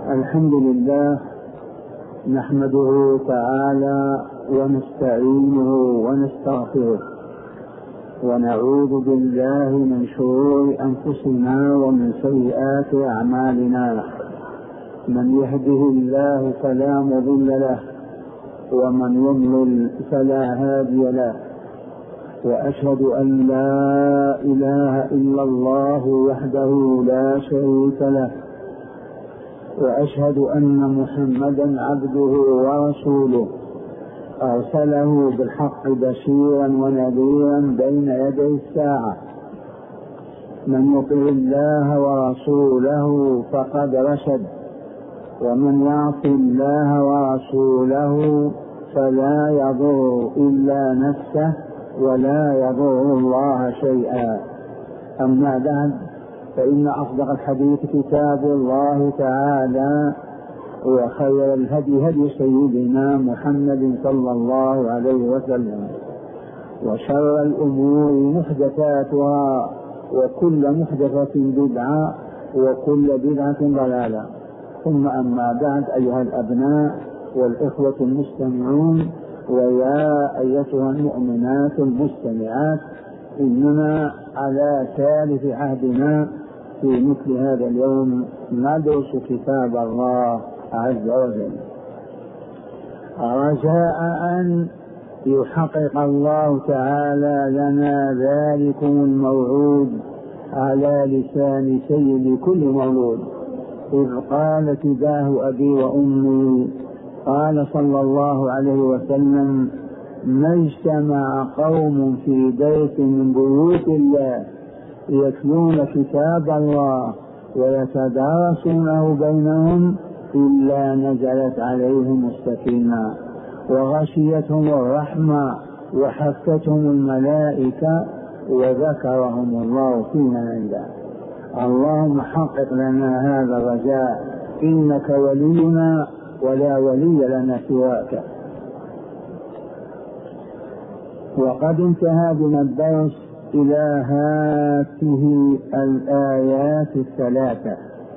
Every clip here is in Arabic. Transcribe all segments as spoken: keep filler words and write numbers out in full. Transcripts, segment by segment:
الحمد لله نحمده تعالى ونستعينه ونستغفره ونعوذ بالله من شرور أنفسنا ومن سيئات أعمالنا. من يهده الله فلا مضل له ومن يضلل فلا هادي له، وأشهد أن لا إله إلا الله وحده لا شريك له، وأشهد أن محمدا عبده ورسوله أرسله بالحق بشيرا ونذيرا بين يدي الساعة. من يطع الله ورسوله فقد رشد، ومن يعص الله ورسوله فلا يضر إلا نفسه ولا يضر الله شيئا. أما بعد، فإن أصدق الحديث كتاب الله تعالى، وخير الهدي هدي سيدنا محمد صلى الله عليه وسلم، وشر الأمور محدثاتها، وكل محدثة بدعة، وكل بدعة ضلالة. ثم أما بعد، أيها الأبناء والإخوة المستمعون، ويا أيتها المؤمنات المستمعات، إننا على ثالث عهدنا في مثل هذا اليوم ندرس كتاب الله عز وجل، رجاء أن يحقق الله تعالى لنا ذلكم الموعود على لسان سيد كل مولود، إذ قال فداه أبي وأمي، قال صلى الله عليه وسلم: ما اجتمع قوم في بيت من بيوت الله يتلون كتاب الله ويتدارسونه بينهم إلا نزلت عليهم السكينة وغشيتهم الرحمة وحفتهم الملائكة وذكرهم الله في من عنده. اللهم حقق لنا هذا الرجاء، إنك ولينا ولا ولي لنا سواك. وقد انتهى بنا الدرس إلى هذه الآيات الثلاثة،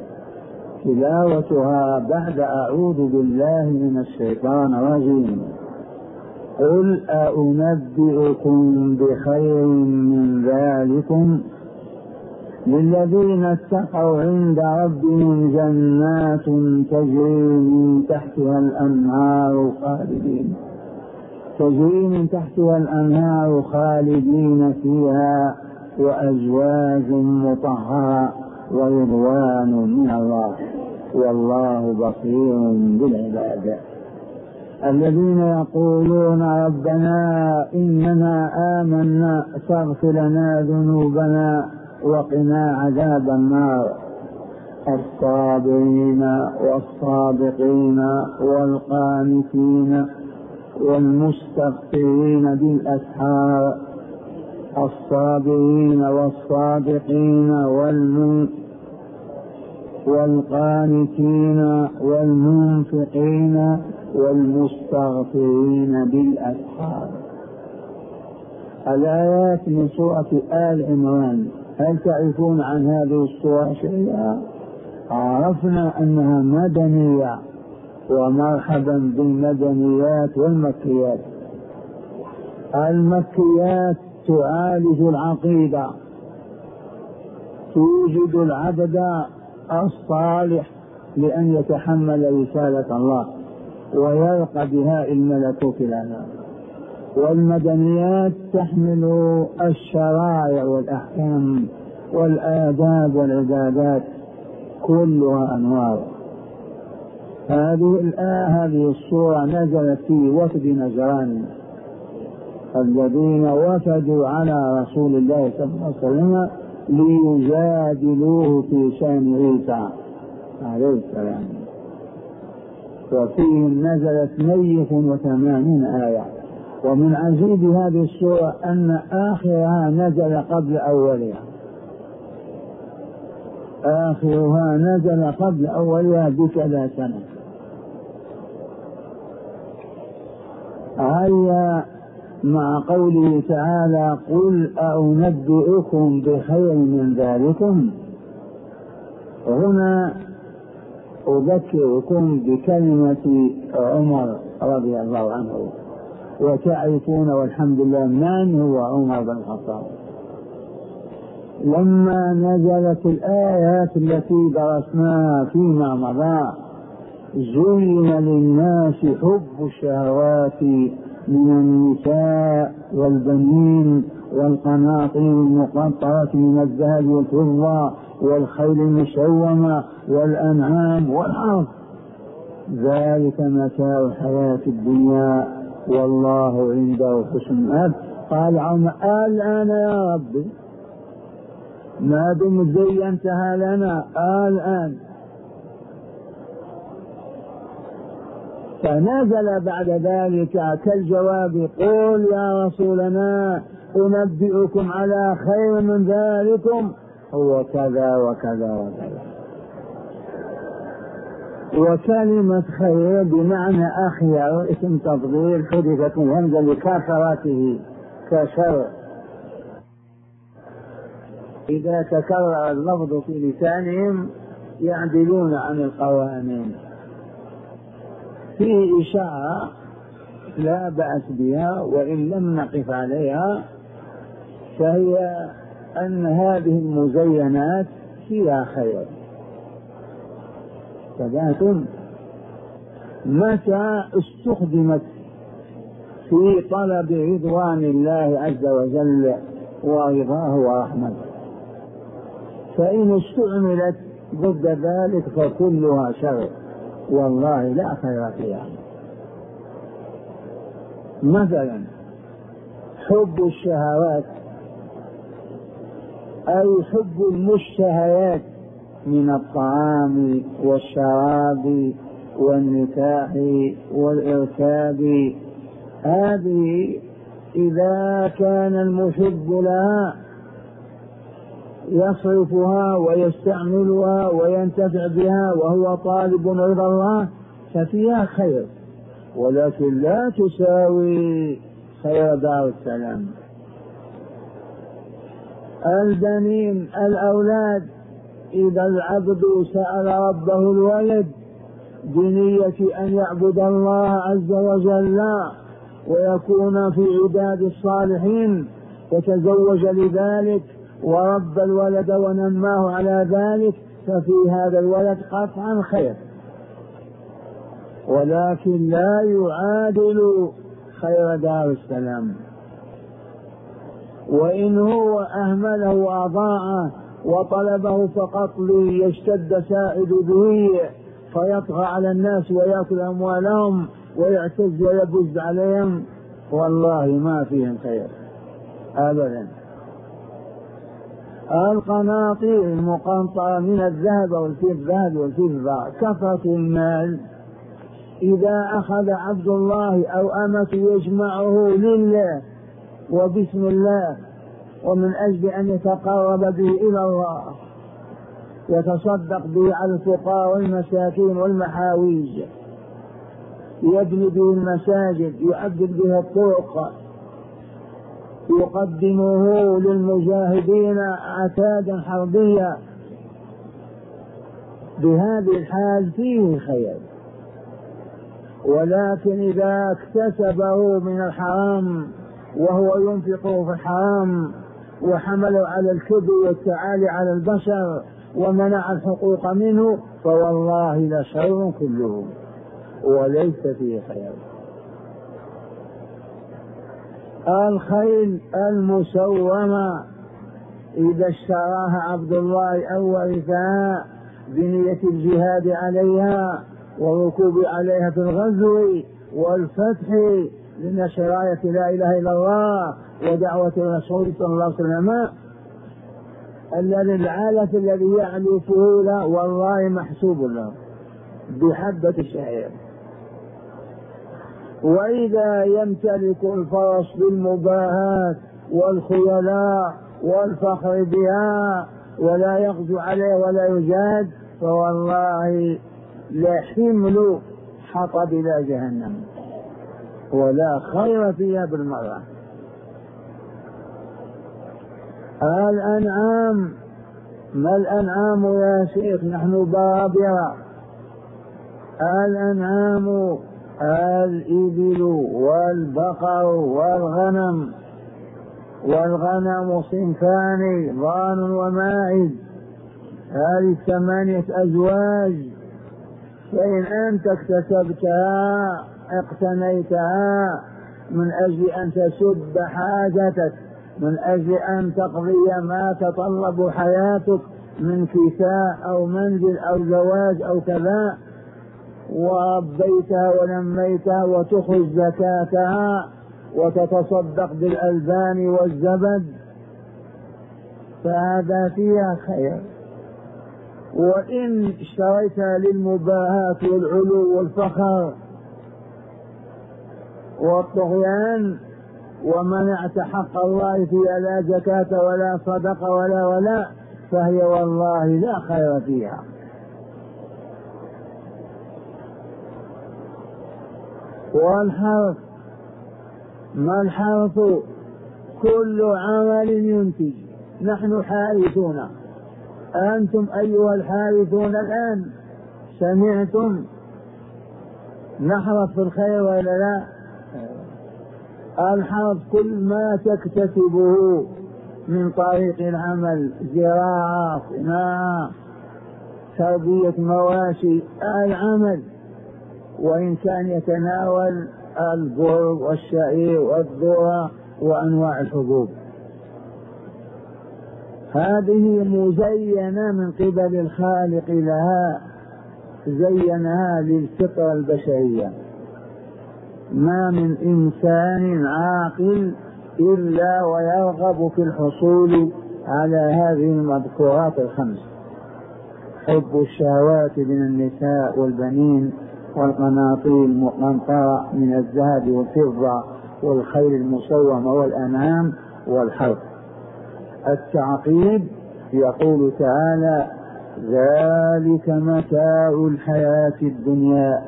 تلاوتها بعد أعوذ بالله من الشيطان الرجيم. قل أنبئكم بخير من ذلكم للذين اتقوا عند ربهم جنات تجري من تحتها الأنهار خالدين تجري من تحتها الأنهار خالدين فيها، وأزواج مطهرة ورضوان من الله، والله بصير بالعباد. الذين يقولون ربنا إننا آمنا فاغفر لنا ذنوبنا وقنا عذاب النار. الصابرين والصادقين والقانتين والمستغفرين بالأسحار. الصابرين والصادقين والقانتين والمنفقين والمستغفرين بالأسحار. الآيات من سورة آل عمران. هل تعرفون عن هذه السورة شيئا؟ عرفنا أنها مدنية، ومرحبا بالمدنيات والمكيات. المكيات تعالج العقيدة، توجد العبد الصالح لأن يتحمل رسالة الله ويرقى بها الملكوت الأعلى. والمدنيات تحمل الشرائع والأحكام والآداب والعبادات، كلها أنوار. هذه الآية هذه السورة نزلت في وفد نجران الذين وفدوا على رسول الله صلى الله عليه وسلم ليجادلوه في شأن عيسى عليه السلام، وفيهم نزلت مية وثمانين آية. ومن عجيب هذه السورة أن آخرها نزل قبل أولها، آخرها نزل قبل أولها بكذا سنة. هيا مع قوله تعالى: قل أنبئكم بخير من ذلكم. هنا أذكركم بكلمة عمر رضي الله عنه وتعرفون والحمد لله من هو عمر بن الخطاب. لما نزلت الآيات التي درسناها فيما مضى زين للناس حب الشهوات من النساء والبنين والقناطير المقنطرة من الذهب والفضة والخيل المسومة والأنعام والحرث ذلك متاع الحياة الدنيا والله عنده حسن المآب. قال عمر الآن يا ربي ما دمت زينتها لنا الآن. فنزل بعد ذلك كالجواب قل يا رسولنا أنبئكم على خير من ذلكم هو كذا وكذا وكذا. وكلمة خير بمعنى أخير اسم تفضيل حدثت من همزة لكثرته كشر. إذا تكرر اللفظ في لسانهم يعدلون عن القوانين. في إشارة لا بأس بها وإن لم نقف عليها، فهي أن هذه المزينات فيها خير. فذاتهم متى استخدمت في طلب رضوان الله عز وجل ورضاه ورحمته، فإن استعملت ضد ذلك فكلها شر والله لا خير فيها. مثلا حب الشهوات أي حب المشتهيات من الطعام والشراب والنكاح والإركاب، هذه إذا كان المحب لها يصرفها ويستعملها وينتفع بها وهو طالب رضا الله ففيها خير، ولكن لا تساوي خير دار السلام. البنين الأولاد إذا العبد سأل ربه الولد بنية أن يعبد الله عز وجل ويكون في عداد الصالحين وتزوج لذلك ورب الولد ونماه على ذلك، ففي هذا الولد قطعا خير، ولكن لا يعادل خير دار السلام. وإن هو أهمله وأضاعه وطلبه فقط ليشتد سائد به فيطغى على الناس ويأكل أموالهم ويعتز ويبز عليهم، والله ما فيهم خير أبدا. القناطير المقنطرة من الذهب والفضة والفضة كثرة المال، إذا أخذ عبد الله أو أمة يجمعه لله وبسم الله ومن أجل أن يتقرب به إلى الله يتصدق به على الفقراء والمساكين والمحاويج، يبني به المساجد، يعبد به الطرق، يقدمه للمجاهدين عتادا حربيا، بهذه الحال فيه خير. ولكن إذا اكتسبه من الحرام وهو ينفقه في الحرام وحمله على الكبر والتعالي على البشر ومنع الحقوق منه فوالله لشر كله وليس فيه خير. الخيل المسومة إذا اشتراها عبد الله أو ورثها بنية الجهاد عليها والركوب عليها في الغزو والفتح لنشر راية لا إله إلا الله ودعوة الرسول صلى الله عليه وسلم، الذي العالة الذي يعلفه له والله محسوب له بحبة الشعير. وإذا يمتلك الفرس بالمباهاة والخيلاء والفخر بها ولا يغزو عليه ولا يجاد فوالله لا حمل حطب إلى جهنم ولا خير فيها بالمرة. الأنعام ما الأنعام يا شيخ؟ نحن بابرة الأنعام الإبل والبقر والغنم، والغنم صنفان ضان وماعز، هذه ثمانية أزواج، فإن أنت اكتسبتها اقتنيتها من أجل أن تسد حاجتك، من أجل أن تقضي ما تطلب حياتك من كساء أو منزل أو زواج أو كذا، وربيتها ونميتها وتخرج زكاتها وتتصدق بالألبان والزبد، فهذا فيها خير. وإن اشتريتها للمباهاة والعلو والفخر والطغيان ومنعت حق الله فيها، لا زكاة ولا صدقة ولا ولا، فهي والله لا خير فيها. والحرث، ما الحرث؟ كل عمل ينتج. نحن حارثون، أنتم أيها الحارثون الآن سمعتم نحرث في الخير ولا لا؟ الحرث كل ما تكتسبه من طريق العمل، زراعة، صناعة، تربية مواشي، العمل، وإن كان يتناول البر والشعير والذرة وأنواع الحبوب، هذه مزينة من قبل الخالق لها، زينها للفطرة البشرية. ما من إنسان عاقل إلا ويرغب في الحصول على هذه المذكورات الخمس: حب الشهوات من النساء والبنين والقناطير المقنطرة من الذهب والفضة والخيل المصومة والأنعام والحرث. التعقيب يقول تعالى: ذلك متاع الحياة الدنيا.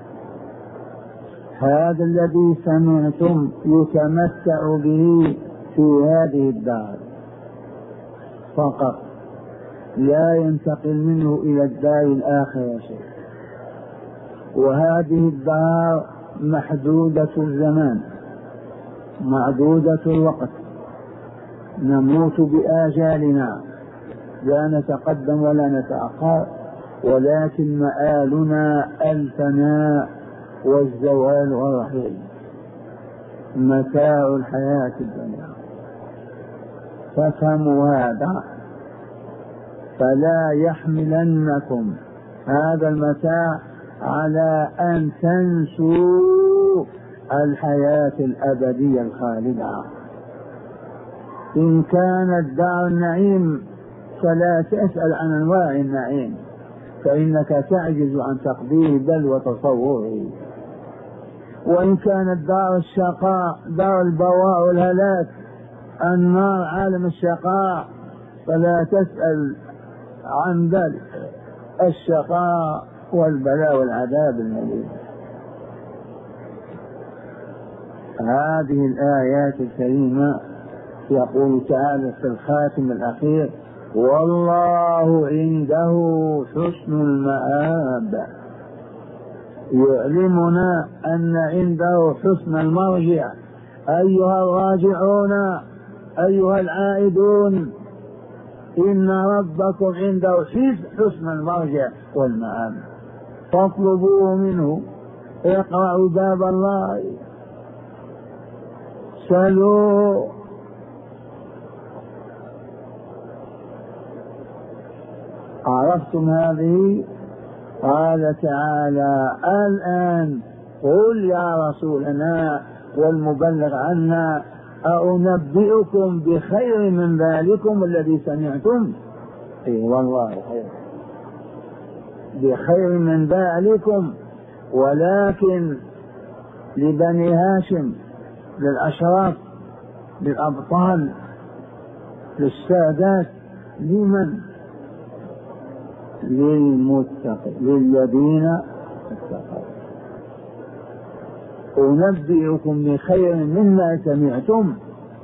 هذا الذي سمعتم يتمتع به في هذه الدار فقط، لا ينتقل منه إلى الدار الآخرة شيء. وهذه الدار محدودة الزمان، معدودة الوقت، نموت بآجالنا، لا نتقدم ولا نتأخر، ولكن مآلنا الفناء والزوال والرحيل. متاع الحياة الدنيا، فافهموا هذا، فلا يحملنكم هذا المتاع على أن تنسوا الحياة الأبدية الخالدة. إن كانت دار النعيم فلا تسأل عن أنواع النعيم، فإنك تعجز عن تقديره بل وتصوره. وإن كانت دار الشقاء، دار البواء والهلاك، النار عالم الشقاء، فلا تسأل عن ذلك الشقاء والبلاء والعذاب المليم. هذه الآيات الكريمة يقول تعالى في الخاتم الأخير: والله عنده حسن المآب. يعلمنا أن عنده حسن المرجع. أيها الراجعون، أيها العائدون، إن ربكم عنده حسن المرجع والمآب، فاطلبوه منه. اقرأوا باب الله، سلوا، عرفتم هذه؟ قال تعالى: الآن قل يا رسولنا والمبلغ عنا: أنبئكم بخير من ذلكم الذي سمعتم؟ اي والله خير، بخير من ذلكم، ولكن لبني هاشم، للأشراف، للأبطال، للسادات، لمن؟ للمتقين، للذين اتقوا. أنبئكم بخير مما سمعتم،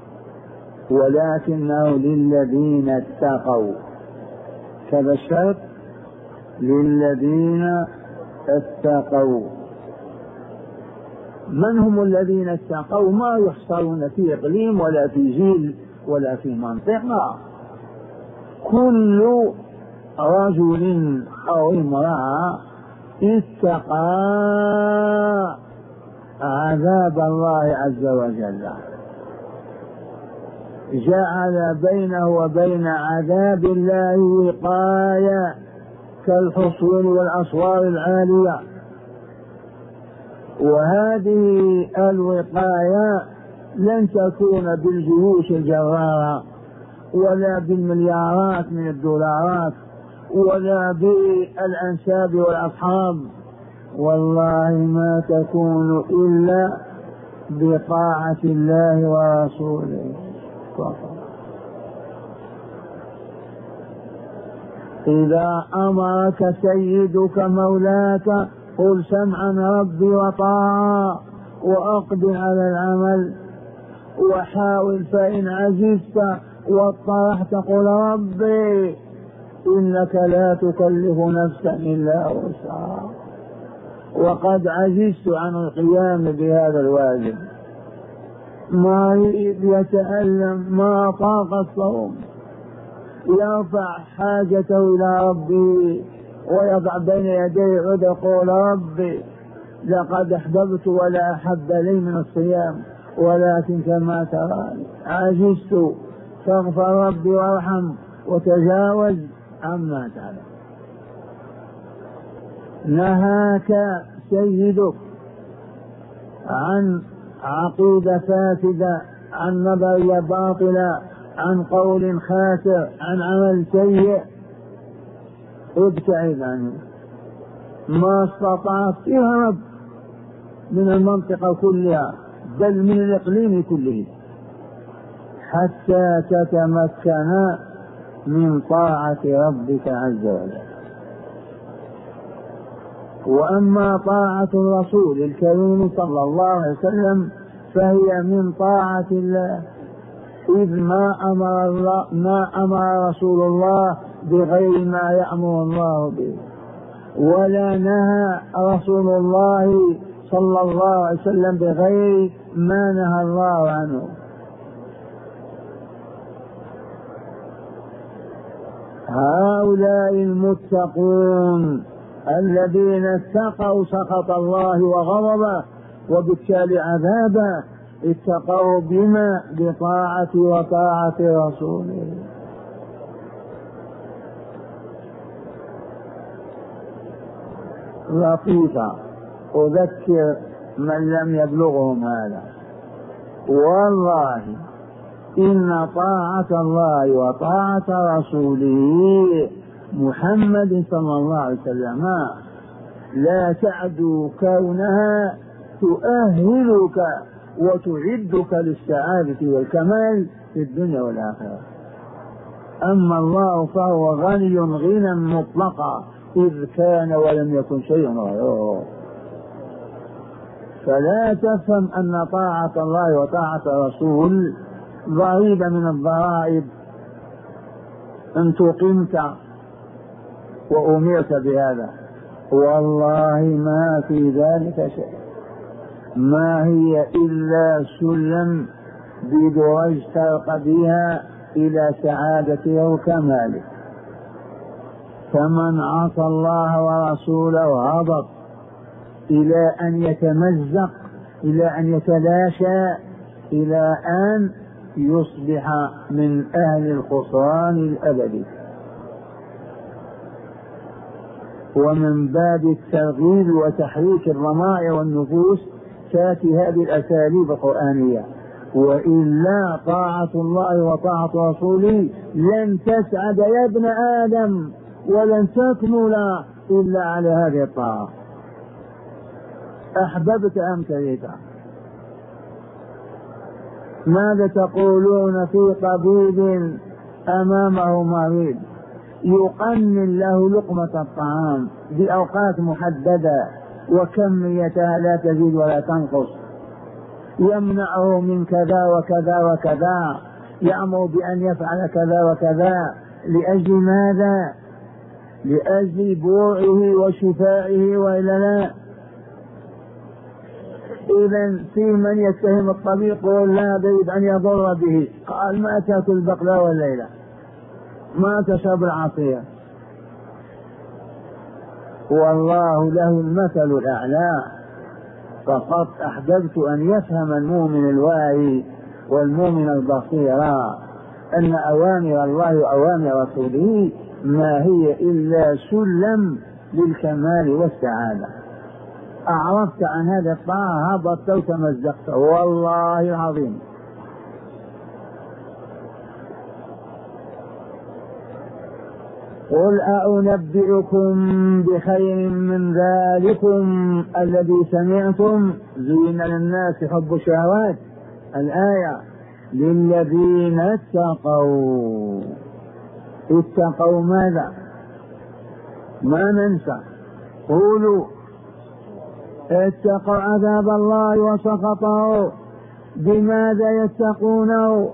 ولكنه للذين اتقوا. كذا الشرط: للذين اتقوا. من هم الذين اتقوا؟ ما يحصرون في إقليم ولا في جيل ولا في منطقة، كل رجل أو امرأة اتقى عذاب الله عز وجل، جعل بينه وبين عذاب الله وقاية كالحصون والأسوار العالية. وهذه الوقاية لن تكون بالجيوش الجرارة ولا بالمليارات من الدولارات ولا بالأنساب والأصحاب، والله ما تكون إلا بطاعة الله ورسوله. إذا أمرك سيدك مولاك قل سمعا ربي وطاعة وأقبل على العمل، وحاول فإن عجزت واضطرحت قل ربي إنك لا تكلف نفسا إلا وسعها، وقد عجزت عن القيام بهذا الواجب، مريض يتألم ما طاق الصوم، يرفع حاجته إلى ربه ويضع بين يديه عود يقول ربي لقد أحببت ولا أحب لي من الصيام ولكن كما تراني عجزت، فاغفر ربي وارحم وتجاوز عما تعلم. نهاك سيدك عن عقيدة فاسدة، عن نظرية باطلة، عن قول خاسر، عن عمل سيء، ابتعد عنه ما استطعت، اهرب من المنطقة كلها بل من الإقليم كله حتى تتمكن من طاعة ربك عز وجل. وأما طاعة الرسول الكريم صلى الله عليه وسلم فهي من طاعة الله، إذ ما أمر, الله ما أمر رسول الله بغير ما يأمر الله به، ولا نهى رسول الله صلى الله عليه وسلم بغير ما نهى الله عنه. هؤلاء المتقون الذين اتقوا سخط الله وغضبه وبالتالي عذابه، اتقوا بما؟ بطاعة وطاعة رسوله. لطيفة أذكر من لم يبلغهم هذا، والله إن طاعة الله وطاعة رسوله محمد صلى الله عليه وسلم لا تعدو كونها تؤهلك وتعدك للسعادة والكمال في الدنيا والآخرة. أما الله فهو غني غنى مطلقا إذ كان ولم يكن شيء غيره. فلا تفهم أن طاعة الله وطاعة الرسول ضريبة من الضرائب أن تقمت وأمرت بهذا، والله ما في ذلك شيء، ما هي إلا سلم بدرج ترقى بها إلى سعادته وكماله. فمن عصى الله ورسوله هبط إلى أن يتمزق، إلى أن يتلاشى، إلى أن يصبح من أهل الخسران الأبدي. ومن باب الترغيب وتحريك الضمائر والنفوس تأتي هذه الأساليب القرآنية، وإلا طاعة الله وطاعة رسوله لن تسعد يا ابن آدم ولن تكمل إلا على هذه الطاعة، أحببت أم كرهت. ماذا تقولون في طبيب أمامه مريض يقنن له لقمة الطعام بأوقات محددة وكميتها لا تزيد ولا تنقص، يمنعه من كذا وكذا وكذا، يأمر بأن يفعل كذا وكذا، لأجل ماذا؟ لأجل بوعه وشفائه وإلا لا؟ إذا في من يتهم الطبيب يقول لا بيد أن يضر به، قال ما تأكل البقلاوة والليلة، ما تشرب العصير، والله له المثل الأعلى. فقط أحببت أن يفهم المؤمن الواعي والمؤمن البصير أن أوامر الله وأوامر رسوله ما هي إلا سلم للكمال والسعادة. أعرفت عن هذا الطاعة هبطت وتمزقت والله العظيم. قل أنبئكم بخير من ذلكم الذي سمعتم زين للناس حب الشهوات، الآية، للذين اتقوا. اتقوا ماذا؟ ما ننسى، قولوا اتقوا عذاب الله وسخطه. بماذا يتقونه؟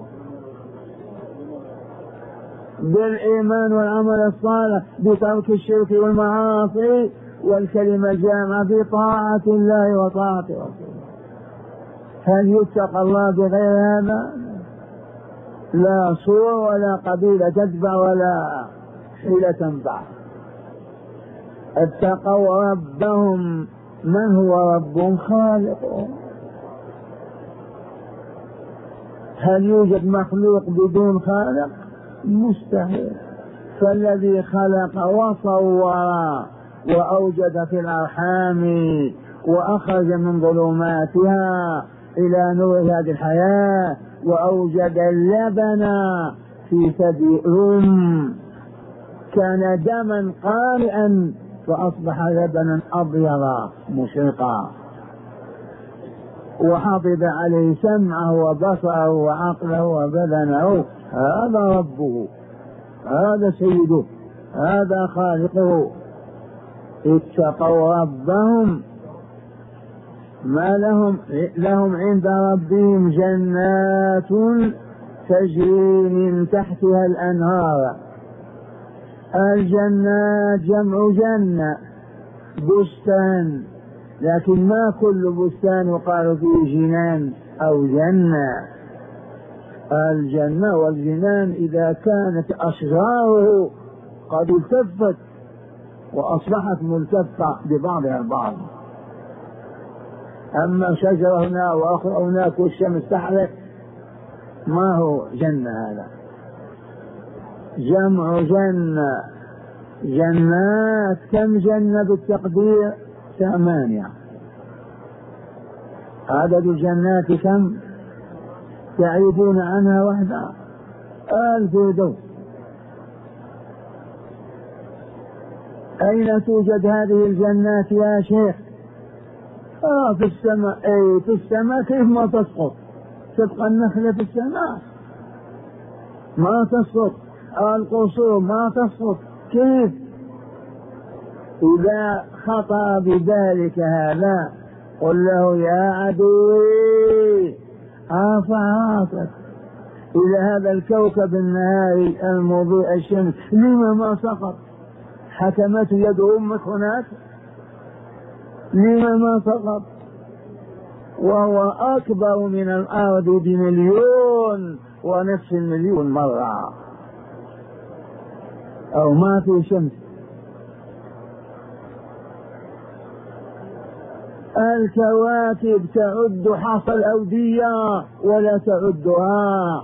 بالإيمان والعمل الصالح، بترك الشرك والمعاصي، والكلمة الجامعة بطاعة الله وطاعة رسوله. هل يتقى الله بغير هذا؟ لا صور ولا قبيلة تتبع ولا حيلة تنفع. اتقوا ربهم. من هو ربهم؟ خالقهم. هل يوجد مخلوق بدون خالق؟ مستحيل. فالذي خلق وصور وأوجد في الأرحام وأخرج من ظلماتها إلى نور هذه الحياة وأوجد اللبن في ثدي أم كان دما قارئا فأصبح لبنا أبيضا مشرقا، وحافظ عليه سمعه وبصره وعقله وبدنه. هذا ربه، هذا سيده، هذا خالقه. اتقوا ربهم. ما لهم؟ لهم عند ربهم جنات تجري من تحتها الأنهار. الجنات جمع جنة، بستان، لكن ما كل بستان يقال فيه جنان أو جنة. الجنة والجنان إذا كانت أشجاره قد التفت وأصبحت ملتفة ببعضها البعض. أما شجرة هنا وأخرى هناك والشمس تحرق ما هو جنة. هذا جمع جنة. جنات كم جنة بالتقدير؟ ثمانية. عدد الجنات كم؟ تعرفون عنها وحدها؟ الفردوس. أين توجد هذه الجنات يا شيخ؟ آه في السماء. أي في السماء. كيف ما تسقط؟ تبقى النخلة في السماء ما تسقط، القصور ما تسقط. كيف؟ إذا خطأ بذلك هذا قل له يا عدوي ارفع راسك إلى هذا الكوكب النهاري المضيء الشمس، لما ما سقط؟ حكمت يد أمك هناك؟ لما ما سقط؟ وهو أكبر من الأرض بمليون ونصف المليون مرة، أو ما في شمس. الكواكب تعد حصى الأودية ولا تعدها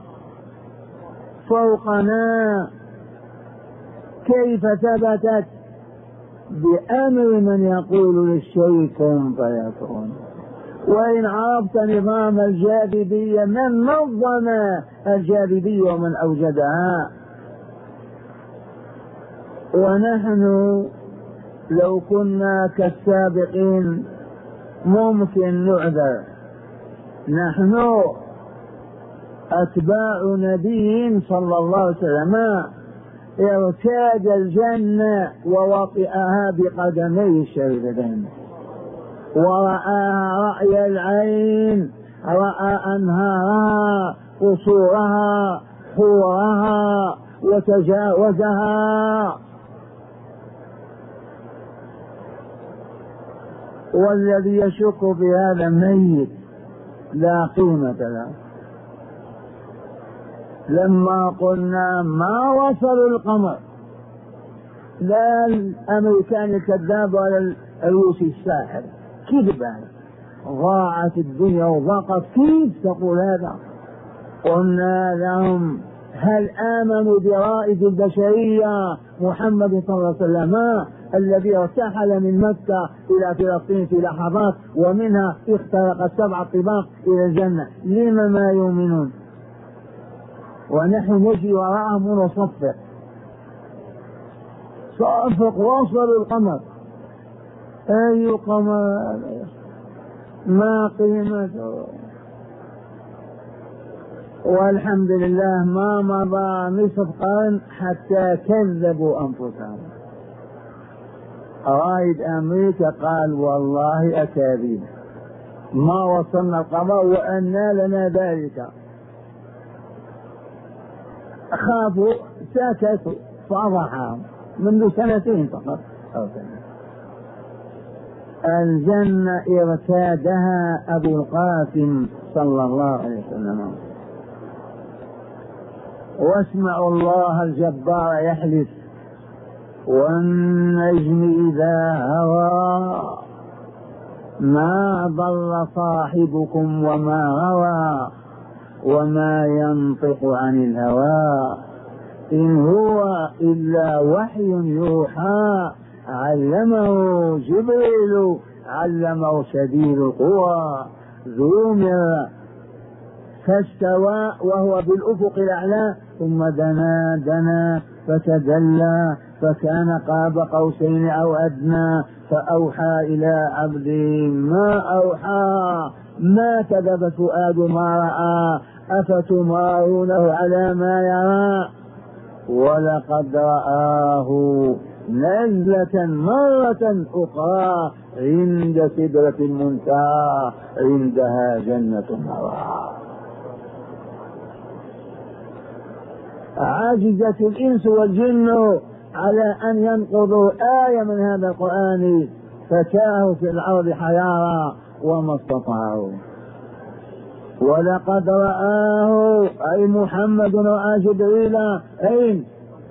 فوقنا. كيف ثبتت؟ بأمر من يقول للشيء كن فيكون. وإن عرفت نظام الجاذبية، من نظم الجاذبية ومن أوجدها؟ ونحن لو كنا كالسابقين ممكن نعذر. نحن أتباع نبي صلى الله عليه وسلم ارتاد الجنة ووطئها بقدميه الشريفتين ورآها رأي العين، رأى أنهارها، قصورها، حورها، وتجاوزها. والذي يشك في هذا ميت لا قيمة له. لما قلنا ما وصلوا القمر، لا الأمريكان الكذاب ولا الروسي الساحر، كذبا، ضاعت الدنيا وضاقت، كيف تقول هذا؟ قلنا لهم هل آمنوا برائد البشرية محمد صلى الله عليه وسلم الذي ارتحل من مكة إلى فلسطين في لحظات ومنها اخترق السبع طباق إلى الجنة؟ لما ما يؤمنون ونحن نجي وراءهم ونصفق؟ صفق وصلوا القمر. أي قمر؟ ما قيمته؟ والحمد لله ما مضى نصف قرن حتى كذبوا أنفسهم. رائد أمريكا قال والله أكاذيب، ما وصلنا القمر وأنى لنا ذلك. خافوا، سكتوا، فضحهم منذ سنتين فقط. الجنة ارتادها أبو القاسم صلى الله عليه وسلم. واسمعوا الله الجبار يحلف والنجم إذا هوى ما ضل صاحبكم وما غوى وما ينطق عن الهوى إن هو إلا وحي يوحى علمه جبريل علمه شديد القوى ذو مرة فاستوى وهو بالأفق الأعلى ثم دنا دنا فتدلى فكان قاب قوسين أو أدنى فأوحى إلى عبده ما أوحى ما كذب فؤاد ما رأى أفتمارونه على ما يرى ولقد رآه نزلة مرة أخرى عند سدرة المنتهى عندها جنة المأوى. عجزت الإنس والجن على أن ينقضوا آية من هذا القرآن فتاهوا في الأرض حيارى وما استطاعوا. ولقد رآه أي محمد رأى جبريل أين؟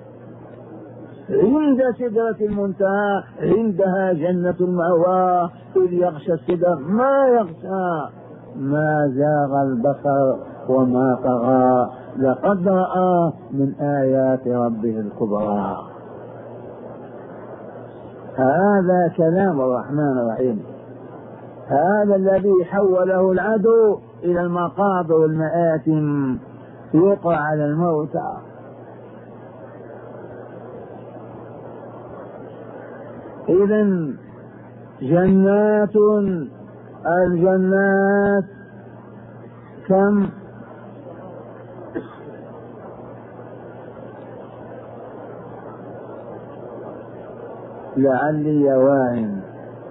عند سدرة المنتهى عندها جنة المأوى إذ يغشى السدر ما يغشى ما زاغ البصر وما طغى لقد رأى من آيات ربه الكبرى. هذا كلام الرحمن الرحيم، هذا الذي حوله العدو إلى المقابر والمآتم يوقع على الموتى. إذن جنات، الجنات كم؟ لعلي واهم.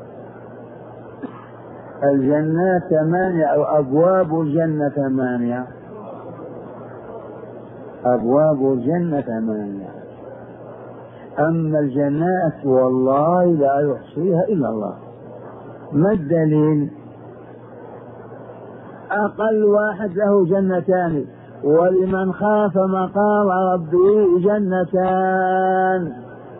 الجنات ثمانية أو أبواب الجنة ثمانية، أبواب الجنة ثمانية. أما الجنات والله لا يحصيها إلا الله. ما الدليل؟ أقل واحد له جنتان ولمن خاف مقام ربه جنتان.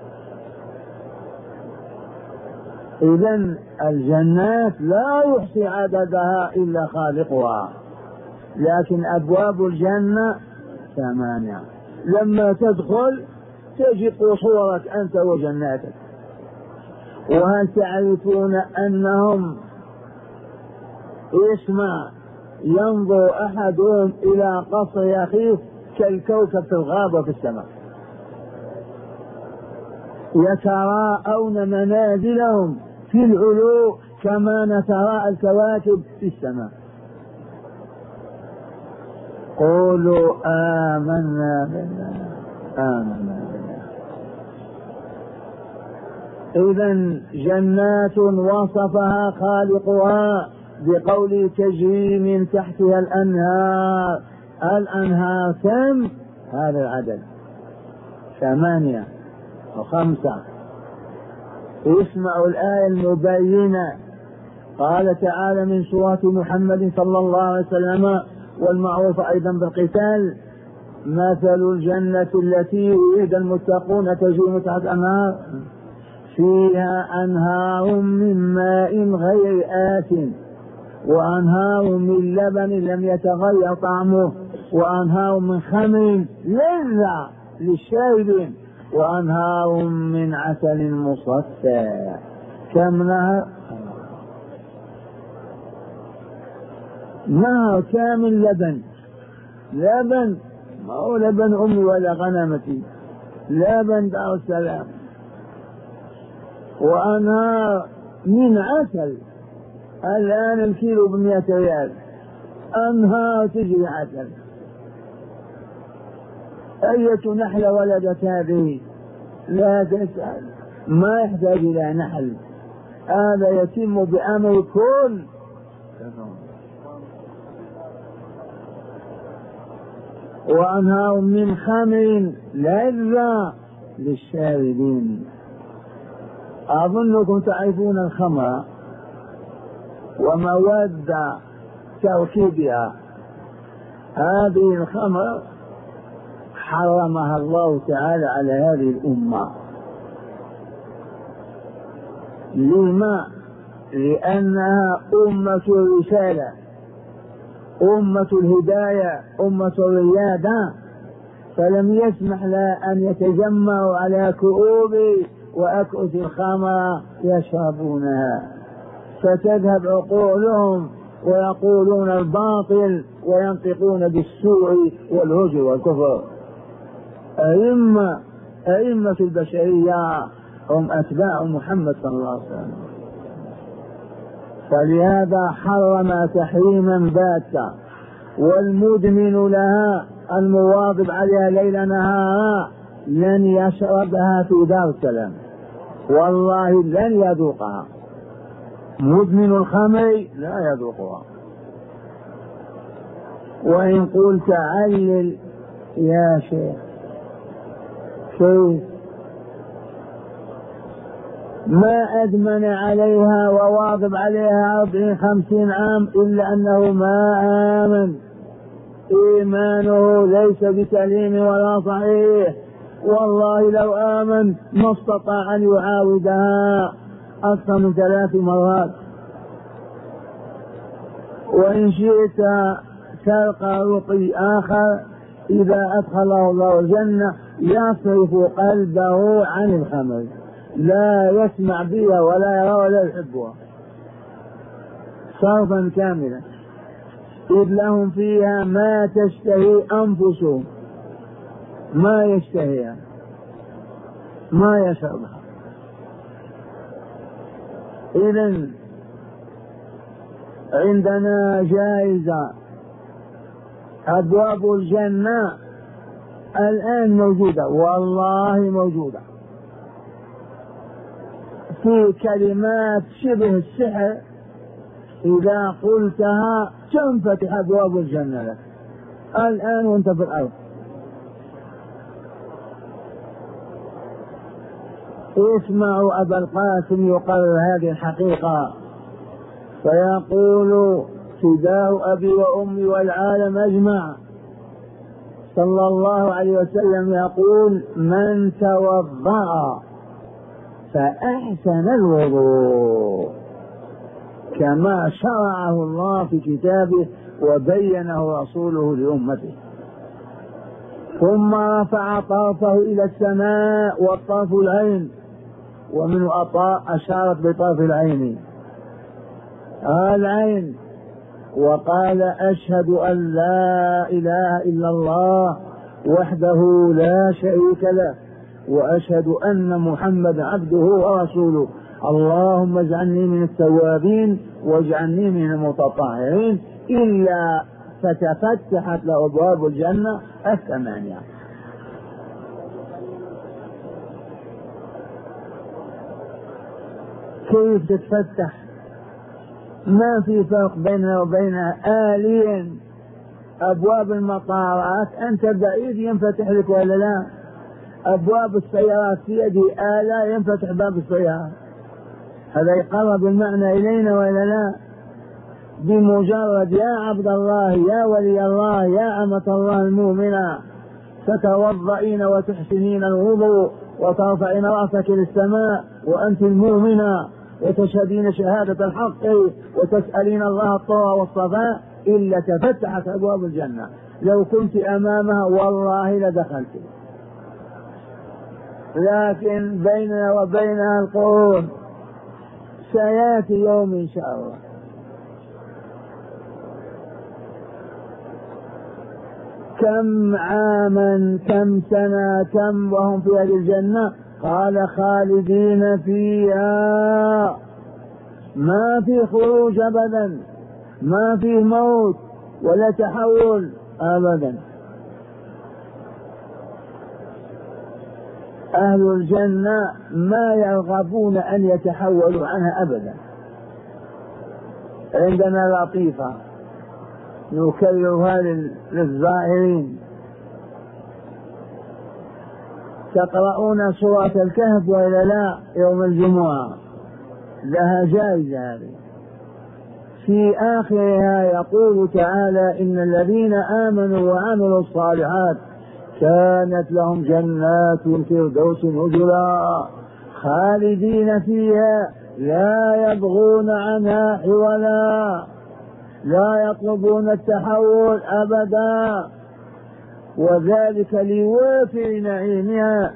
إذن الجنات لا يحصي عددها إلا خالقها، لكن أبواب الجنة ثمانية. لما تدخل تجد قصورك أنت وجناتك. وهل تعرفون أنهم اسمع ينظر أحدهم إلى قصر أخيه كالكوكب في الغابة في السماء، يتراءون منازلهم في العلو كما نتراءى الكواكب في السماء. قولوا آمنا بالله آمنا بالله. إذن جنات وصفها خالقها بقول تجري من تحتها الأنهار. الأنهار كم؟ هذا العدد ثمانية وخمسة. اسمعوا الآية المبينة قال تعالى من سورة محمد صلى الله عليه وسلم والمعروف أيضا بالقتال: مثل الجنة التي وعد المتقون تجري من تحتها الأنهار فيها أنهار من ماء غير آسن وأنهار من لبن لم يتغير طعمه وأنهار من خمر لذة للشاربين وأنهار من عسل مصفى. كم نهر؟ نهر كامل لبن، لبن ما هو لبن أمي ولا غنمتي، لبن دار السلام. وأنهار من عسل، الآن الكيلو بمئة ريال، أنهار تجري عسل. أية نحلة ولدت هذه؟ لا تسأل، ما يحتاج إلى نحل، هذا يتم بأمر الكون. وأنهار من خمر لذة للشاربين. أظنكم تعرفون الخمر ومواد تركيبها. هذه الخمر حرمها الله تعالى على هذه الأمة. لما؟ لأنها أمة الرسالة، أمة الهداية، أمة الريادة، فلم يسمح لها أن يتجمعوا على كؤوب وأكؤس الخمر يشربونها، فتذهب عقولهم ويقولون الباطل وينطقون بالسوء والهجر والكفر. أئمة أئمة البشرية هم أتباع محمد صلى الله عليه وسلم، فلهذا حرم تحريما باتا، والمدمن لها المواظب عليها ليل نهارا لن يشربها في دار السلام، والله لن يذوقها. مدمن الخمر لا يذوقها. وإن قلت علل يا شيخ كيف؟ ما أدمن عليها وواظب عليها أربعين خمسين عام إلا أنه ما آمن، إيمانه ليس بسليم ولا صحيح، والله لو آمن ما استطاع أن يعاودها أكثر من ثلاث مرات. وإن شئت تلقى رقي آخر إذا أدخله الله الجنة يصرف قلبه عن الخمر، لا يسمع بها ولا يرى ولا يحبها صرفا كاملا، إذ لهم فيها ما تشتهي أنفسهم، ما يشتهيها ما يشربها. إذن عندنا جائزة، أبواب الجنة الآن موجودة، والله موجودة، في كلمات شبه السحر إذا قلتها تنفتح أبواب الجنة لك الآن وانت في الأرض. اسمعوا أبا القاسم يقرر هذه الحقيقة فيقول: فداء أبي وأمي والعالم أجمع، صلى الله عليه وسلم يقول: من توضأ فأحسن الوضوء كما شرعه الله في كتابه وبينه رسوله لأمته، ثم رفع طرفه إلى السماء والطرف العين، ومن أطاء أشارت بطرف العين العين، وقال: أشهد أن لا إله إلا الله وحده لا شريك له وأشهد أن محمد عبده ورسوله، اللهم اجعلني من التوابين واجعلني من المتطهرين، إلا فتفتحت له أبواب الجنة الثمانية. كيف تتفتح؟ ما في فرق بيننا وبينها آليا. أبواب المطارات أنت بعيد ينفتح لك ولا لا؟ أبواب السيارات في يدي آلة ينفتح باب السيارة، هذا يقرب المعنى إلينا وإلا لا؟ بمجرد يا عبد الله يا ولي الله يا أمة الله المؤمنة تتوضئين وتحسنين الوضوء وترفعين رأسك للسماء وأنت المؤمنة وتشهدين شهادة الحق وتسألين الله الطهر والصفاء إلا تفتحت أبواب الجنة. لو كنت أمامها والله لدخلت، لكن بيننا وبينها القرون. سيأتي يوم إن شاء الله. كم عاما كم سنة كم وهم في هذه الجنة؟ قال خالدين فيها، ما في خروج أبدا، ما في موت ولا تحول أبدا. أهل الجنة ما يرغبون أن يتحولوا عنها أبدا. عندنا لطيفة نكررها للزائرين: تقرؤون سورة الكهف وإلا لا يوم الجمعة؟ لها جائزة هذه. في آخرها يقول تعالى: إن الذين آمنوا وعملوا الصالحات كانت لهم جنات الفردوس نزلا خالدين فيها لا يبغون عنها حولا، لا يطلبون التحول أبدا، وذلك لوافر نعيمها.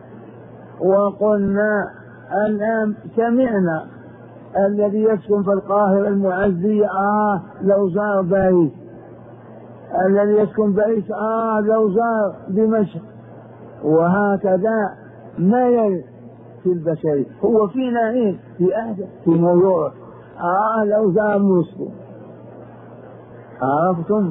وقلنا الآن سمعنا الذي يسكن في القاهرة المعزية آه لو زار باريس، الذي يسكن باريس آه لو زار دمشق، وهكذا ميل في البشرية. هو في نعيم في أهل في نيويورك آه لو زار موسكو. عرفتم؟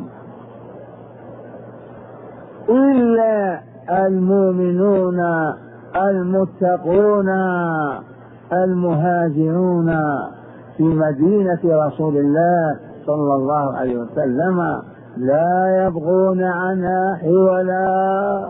إلا المؤمنون المتقون المهاجرون في مدينة رسول الله صلى الله عليه وسلم لا يبغون عنها حولا.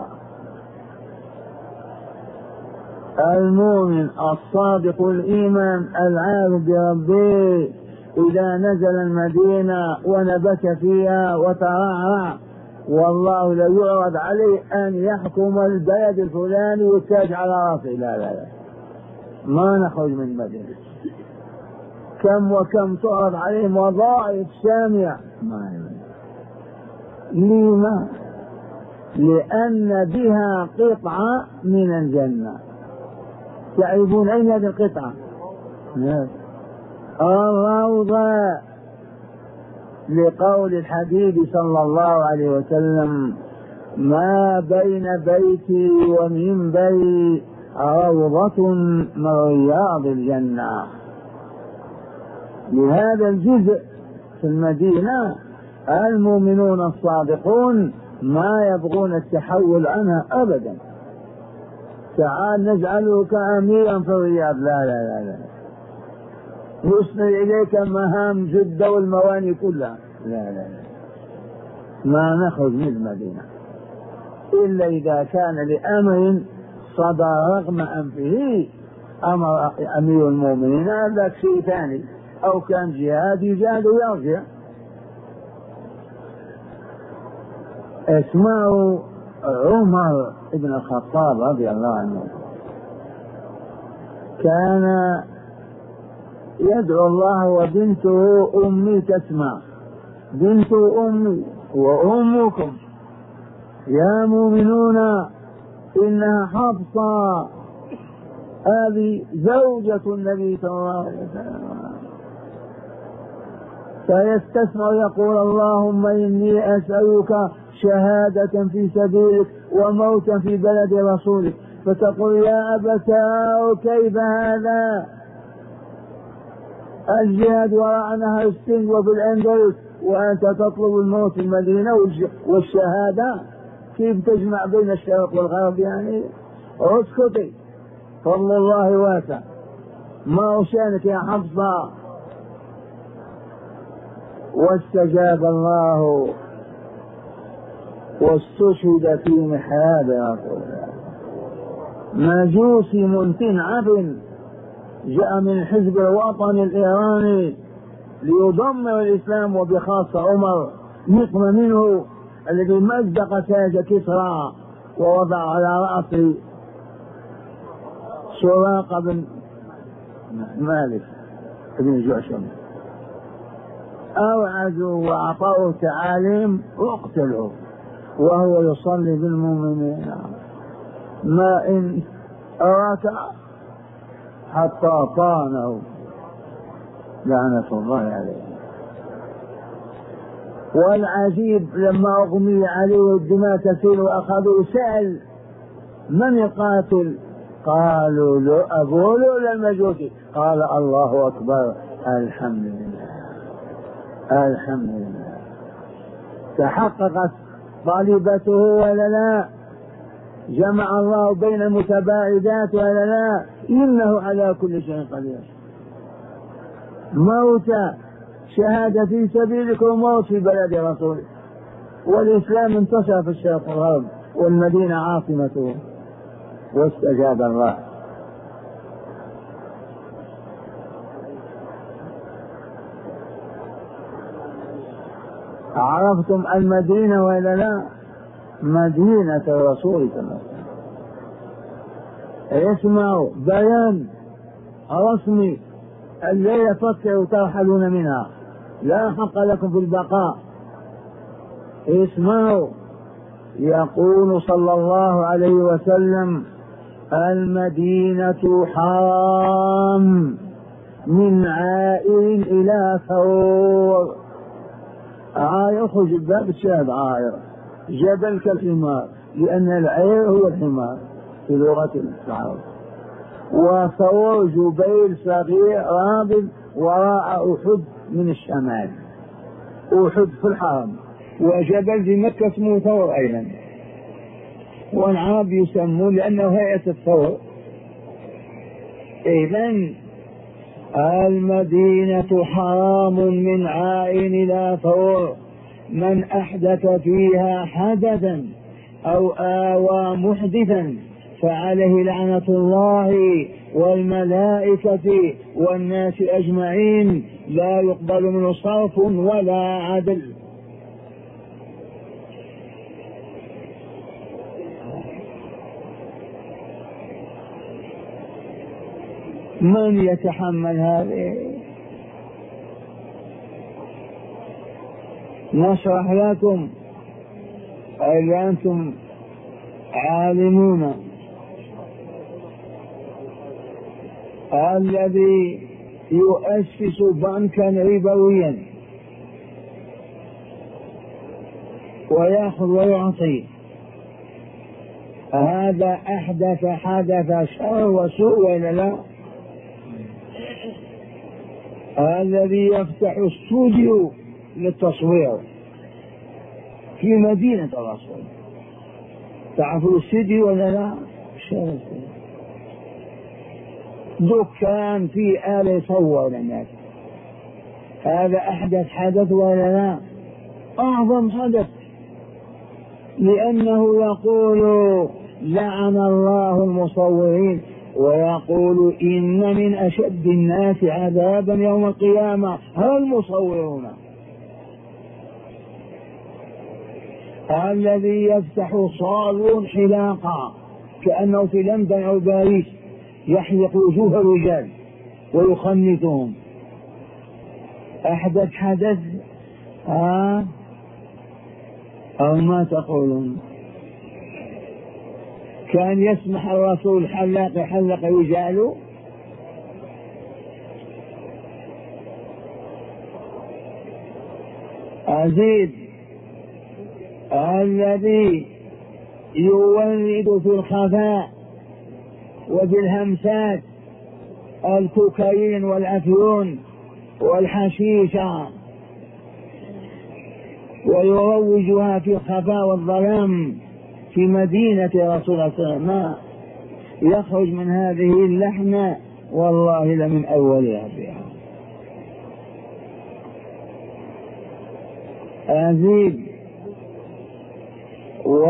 المؤمن الصادق الإيمان العارف بربه إذا نزل المدينة ونبت فيها وترعرع والله لا يعرض عليه أن يحكم البلد الفلاني والتاج على راسه، لا لا لا ما نخرج من المدينة. كم وكم تعرض عليهم وظائف سامية، لما؟ لأن بها قطعة من الجنة. تعرفون أين هذه القطعة؟ الروضة، لقول الحبيب صلى الله عليه وسلم: ما بين بيتي ومنبري روضة من رياض الجنة. لهذا الجزء في المدينة المؤمنون الصادقون ما يبغون التحول عنها أبدا. تعال نجعلك أميرا في الرياض، لا لا لا لا يسند إليك مهام جدة والمواني كلها، لا لا لا ما نخرج من المدينة إلا إذا كان لأمر صدى رغم أنفه أمر أمير المؤمنين هذا شيء ثاني، أو كان جهاد يجاهد ويرجع. اسمعوا عمر بن الخطاب رضي الله عنه كان يدعو الله وبنته أمي تسمع، بنت أمي وأمكم يا مؤمنون إنها حفصة هذه زوجة النبي صلى الله عليه وسلم. فيستسمع يقول: اللهم إني أسألك شهادة في سبيلك وموتا في بلد رسولك. فتقول: يا أبتاه كيف هذا؟ الجهاد وراء نهر السند وفي الأندلس وأنت تطلب الموت في المدينة والشهادة، كيف تجمع بين الشرق والغرب؟ يعني اسكتي، فضل الله واسع، ما أشانك يا حفصة. واستجاب الله واستشهد في محراب رسول الله. مجوسي منتن عفن جاء من حزب الوطن الإيراني ليدمر الإسلام وبخاصة عمر نقم منه الذي مزق تاج كسرى ووضع على رأس سراقة بن مالك بن جعشم، أوعدوا وأعطوا تعاليم اقتلوا وهو يصلي بالمؤمنين، ما إن أراك حتى طعنه لعنة الله عليه. والعجيب لما أغمي عليه والدماء تسيل وأخذوا سأل من يقاتل؟ قالوا له أبو لؤلؤ المجوسي. قال الله أكبر، الحمد لله الحمد لله، تحققت طالبته ولا لا؟ جمع الله بين المتباعدات ولا لا؟ إنه على كل شيء قدير. موت شهادة في سبيلك وموت في بلد رسولك، والإسلام انتشر في الشرق والغرب والمدينة عاصمته، واستجاب الله. عرفتم المدينة ولا لا؟ مدينة الرسول صلى الله عليه وسلم. اسمعوا بيان رسمي، الليلة فكروا ترحلون منها، لا حق لكم في البقاء. اسمعوا، يقول صلى الله عليه وسلم: المدينة حرام من عائر إلى ثور. عائر خرج الباب الشاب عائر، جبل كالحمار، لأن العير هو الحمار في لغة العرب، وثور جبيل صغير رابض وراء أحد من الشمال، أحد في الحرم، وجبل في مكة اسمه ثور أيضا، والعرب يسمون لأنه هيئة الثور. إذن المدينة حرام من عائن إلى ثور، من أحدث فيها حدثا أو آوى محدثا فعليه لعنة الله والملائكة والناس أجمعين، لا يقبل منه صرف ولا عدل. من يتحمل هذه؟ نشرح لكم إذا أنتم عالمون. الذي يؤسس بنكا ربويا ويأخذ ويعطي، هذا أحدث حدث شر وسوء ولا لا؟ الذي يفتح استوديو للتصوير في مدينة الرسول، تعرفوا الاستوديو ولا لا؟ دكان في آلة يصور الناس، هذا أحدث حدث ولا لا؟ أعظم حدث، لأنه يقول لعن الله المصورين، ويقول إن من أشد الناس عذابا يوم القيامة هم المصورون. الذي يفتح صالون حلاقة كأنه في لندن أو باريس، يحلق وجوه الرجال ويخنثهم، أحدث حدث ها أو ما تقولون؟ كان يسمح الرسول حلاق حلق رجاله؟ أزيد: الذي يولد في الخفاء وبالهمسات الكوكايين والأفيون والحشيشة ويروجها في الخفاء والظلام في مدينة رسول الله صلى الله عليه وسلم، يخرج من هذه اللحمة والله لمن أولها فيها. أزيد: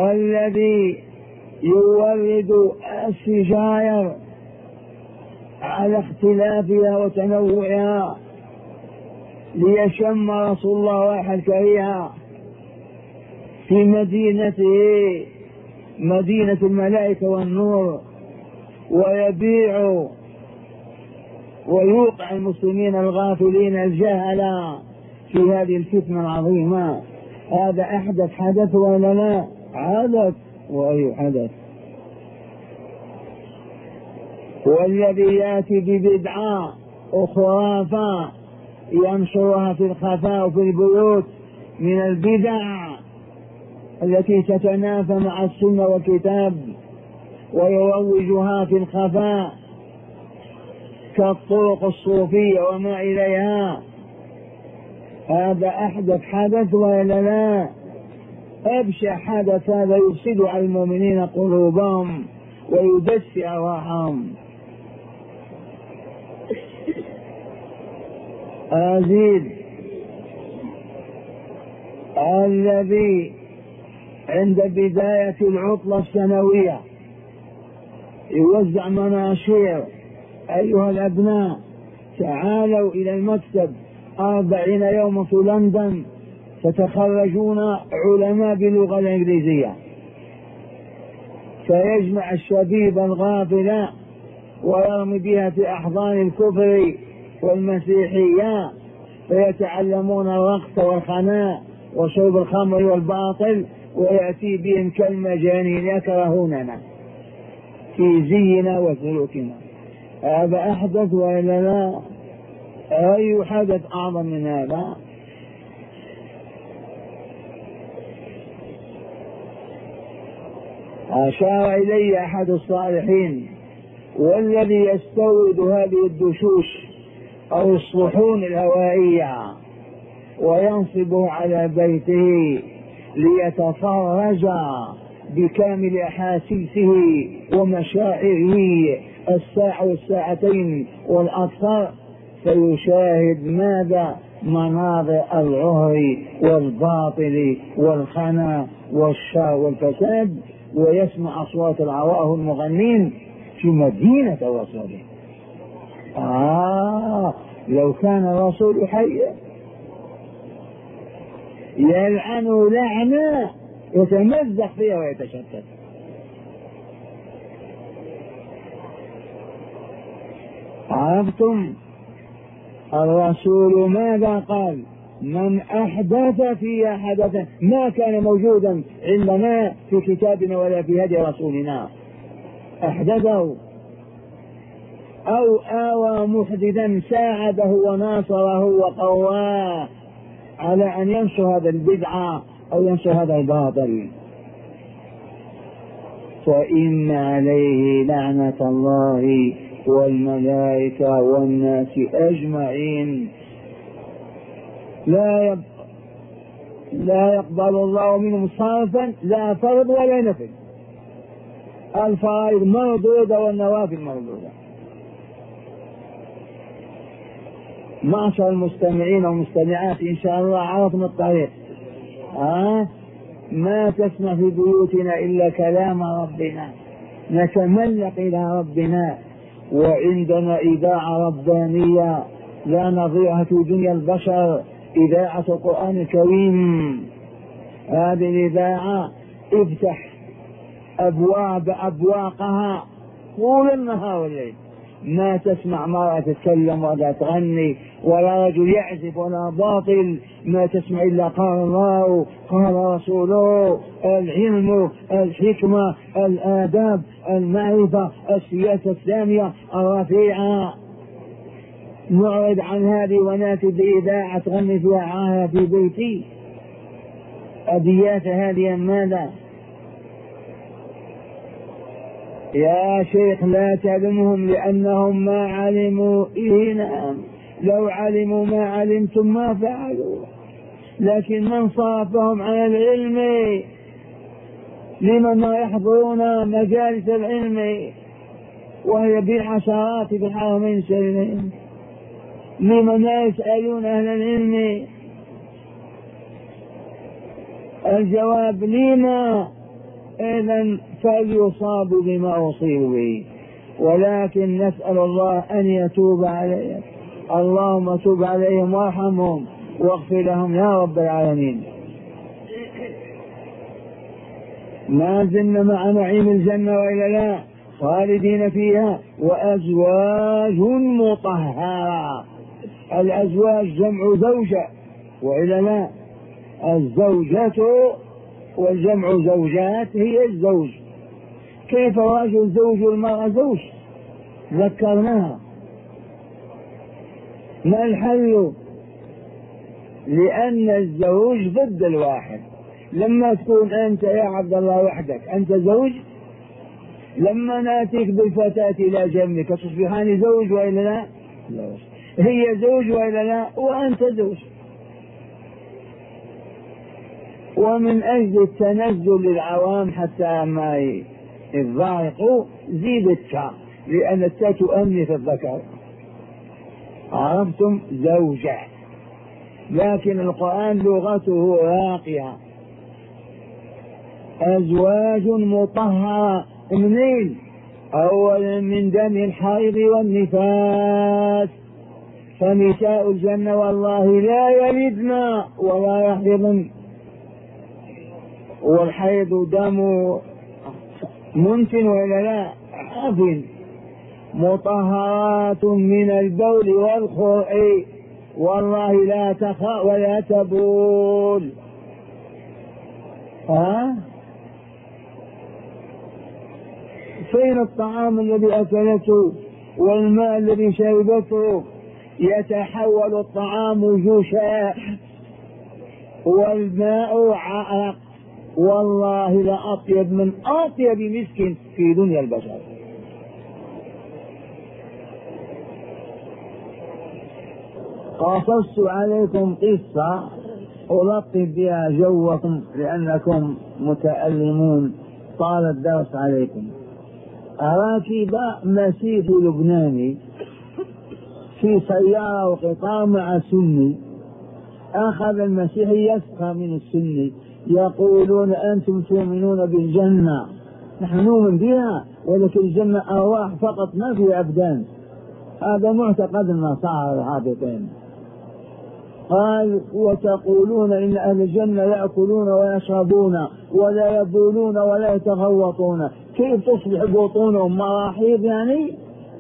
والذي يورد السجاير على اختلافها وتنوعها ليشم رسول الله رائحة كريهة في مدينته مدينة الملائكة والنور، ويبيع ويوقع المسلمين الغافلين الجهلة في هذه الفتنة العظيمة. هذا أحدث حدث ولا لا؟ حدث. وأي حدث؟ والذي يأتي ببدعة وخرافة ينشرها في الخفاء وفي البيوت من البدع التي تتنافى مع السنة والكتاب ويروجها في الخفاء كالطرق الصوفية وما إليها، هذا أحدث حدث ولا لا؟ أبشع حدث. هذا يفسد على المؤمنين قلوبهم ويدسي أرواحهم. أزيد. الذي عند بداية العطلة السنوية يوزع مناشير: أيها الأبناء تعالوا إلى المكتب أربعين يوما في لندن ستخرجون علماء باللغة الإنجليزية. فيجمع الشبيب الغافل ويرمي بها في أحضان الكفر والمسيحية، فيتعلمون الرقص والخناء وشرب الخمر والباطل، ويأتي بهم كالمجانين يكرهوننا في زينا وسلوكنا. هذا أحدث وإلا لا؟ أي حدث أعظم من هذا؟ أشار إلي أحد الصالحين: والذي يستورد هذه الدشوش أو الصحون الهوائية وينصبه على بيته ليتفرج بكامل أحاسيسه ومشاعره الساعة والساعتين والأكثر، فيشاهد ماذا؟ مناظر العهر والباطل والخنا والشر والفساد، ويسمع أصوات العواه المغنين في مدينة الرسول. آه لو كان الرسول حيا يلعنه لعنة يتمزق فيها ويتشتت. عرفتم؟ الرسول ماذا قال؟ من أحدث فيها حدثا ما كان موجودا عندنا في كتابنا ولا في هدي رسولنا أحدثه، أو آوى محدثا ساعده وناصره وقواه على أن ينشر هذا البدعة أو ينشر هذا الباطل، فإن عليه لعنة الله والملائكة والناس أجمعين. لا يب... لا يقبل الله منهم صرفا لا فرض ولا نفل. الفرائض مردودة والنوافل مردودة. معشر المستمعين والمستمعات إن شاء الله عرفنا الطريق. ها ما تسمع في بيوتنا إلا كلام ربنا، نتملق إلى ربنا، وعندنا إذاعة ربانية لا نظيرها في دنيا البشر، إذاعة القرآن الكريم. هذه الإذاعة افتح أبواب أبواقها طول النهار والليل، ما تسمع مرأة تتكلم ولا تغني ولا رجل يعزف ولا باطل، ما تسمع إلا قال الله قال رسوله، العلم الحكمة الآداب المعرفة السياسة السامية الرفيعة. نعرض عن هذه وناتي بإذاعة تغني فيها عاهة في بيتي أبيات هذه ماذا؟ يا شيخ لا تلمهم لأنهم ما علموا. إيه نعم، لو علموا ما علمتم ما فعلوا، لكن من صرفهم عن العلم لمن يحضرون مجالس العلم وهي بالعشرات في الحرمين الشريفين، لمن لا يسألون أهل العلم؟ الجواب لما؟ إذن فليصابوا بما أصيبوا به. ولكن نسأل الله أن يتوب عليهم. اللهم تب عليهم وارحمهم واغفر لهم يا رب العالمين. ما زلنا مع نعيم الجنة وإلا لا؟ خالدين فيها. وأزواج مطهرة. الأزواج جمع زوجة وإلا لا؟ الزوجة والجمع زوجات هي الزوج. كيف الرجل زوج والمرأة زوج؟ ذكرناها. ما الحل؟ لأن الزوج ضد الواحد. لما تكون أنت يا عبد الله وحدك أنت زوج، لما نأتيك بالفتاة إلى جنبك تصبحان زوج وإلا لا؟ هي زوج وإلا لا؟ وأنت زوج. ومن أجل التنزل للعوام حتى ما يضايقوا زيد التاء، لأن التاء تؤنث الذكر. عرفتم؟ زوجة. لكن القرآن لغته راقية. أزواج مطهرة منين؟ أولا من دم الحيض والنفاس. فنساء الجنة والله لا يلدن ولا يحيضن، والحيض دم منتن ولا لا؟ عفن. مطهرات من البول والخرع والله لا تخاء ولا تبول. ها؟ فين الطعام الذي أكلته والماء الذي شربته؟ يتحول الطعام جوشا والماء عرق. والله لأطيب من أطيب مسك في دنيا البشر. قصصت عليكم قصة ألطف بها جوكم لأنكم متألمون طال الدرس عليكم. راكب مسيح لبناني في سيارة وقطار مع سني، أخذ المسيحي يسخر من السني، يقولون أنتم تؤمنون بالجنة، نحن نؤمن بها ولكن الجنة أرواح فقط ما في أبدان. هذا معتقد النصارى الهابطين. قال وتقولون إن أهل الجنة يأكلون ويشربون ولا يبولون ولا يتغوطون، كيف تصبح بطونهم مراحيض يعني؟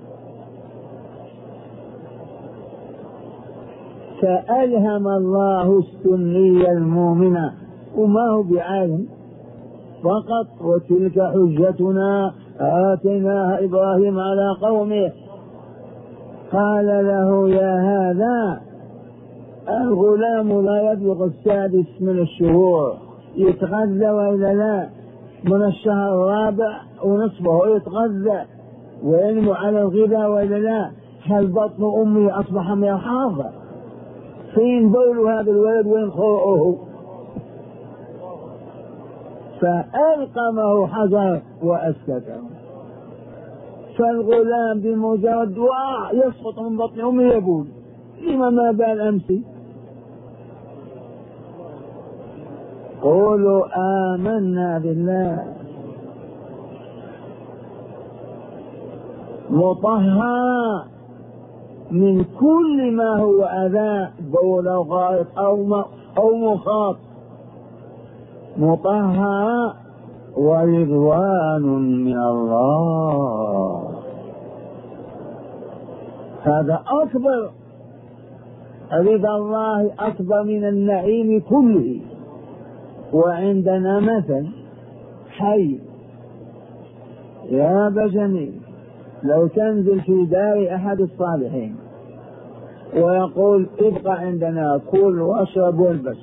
فألهم الله السني المؤمن وما هو بعالم فقط. وتلك حجتنا آتيناها إبراهيم على قومه قال له يا هذا الغلام لا يبلغ السادس من الشهور يتغذى وإلا لا؟ من الشهر الرابع ونصفه يتغذى وينمو على الغذاء وإلا لا؟ هل بطن أمي أصبح مرحاضا؟ فين بول هذا الولد وين خلقه؟ فألقمه حجر وأسكته. فالغلام بمجرد دعاء يسقط من بطن أمه يبول. لما ما بال أمسي؟ قولوا آمنا بالله. مطهرة من كل ما هو أذى بول أو غائط أو مخاط. مطهرة ورضوان من الله. هذا أكبر. رضا الله أكبر من النعيم كله. وعندنا مثل حي يا بجميل، لو تنزل في دار أحد الصالحين ويقول ابقى عندنا كل واشرب والبس،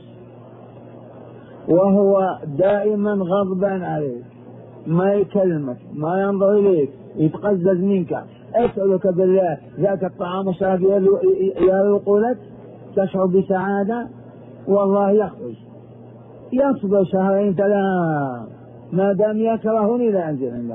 وهو دائما غضبان عليك، ما يكلمك، ما ينظر إليك، يتقزز منك، أسألك بالله ذاك الطعام والشراب يروق لك تشعر بسعادة؟ والله يخرج يصبر شهرين ثلاثة ما دام يكرهني لا أنزل عنده.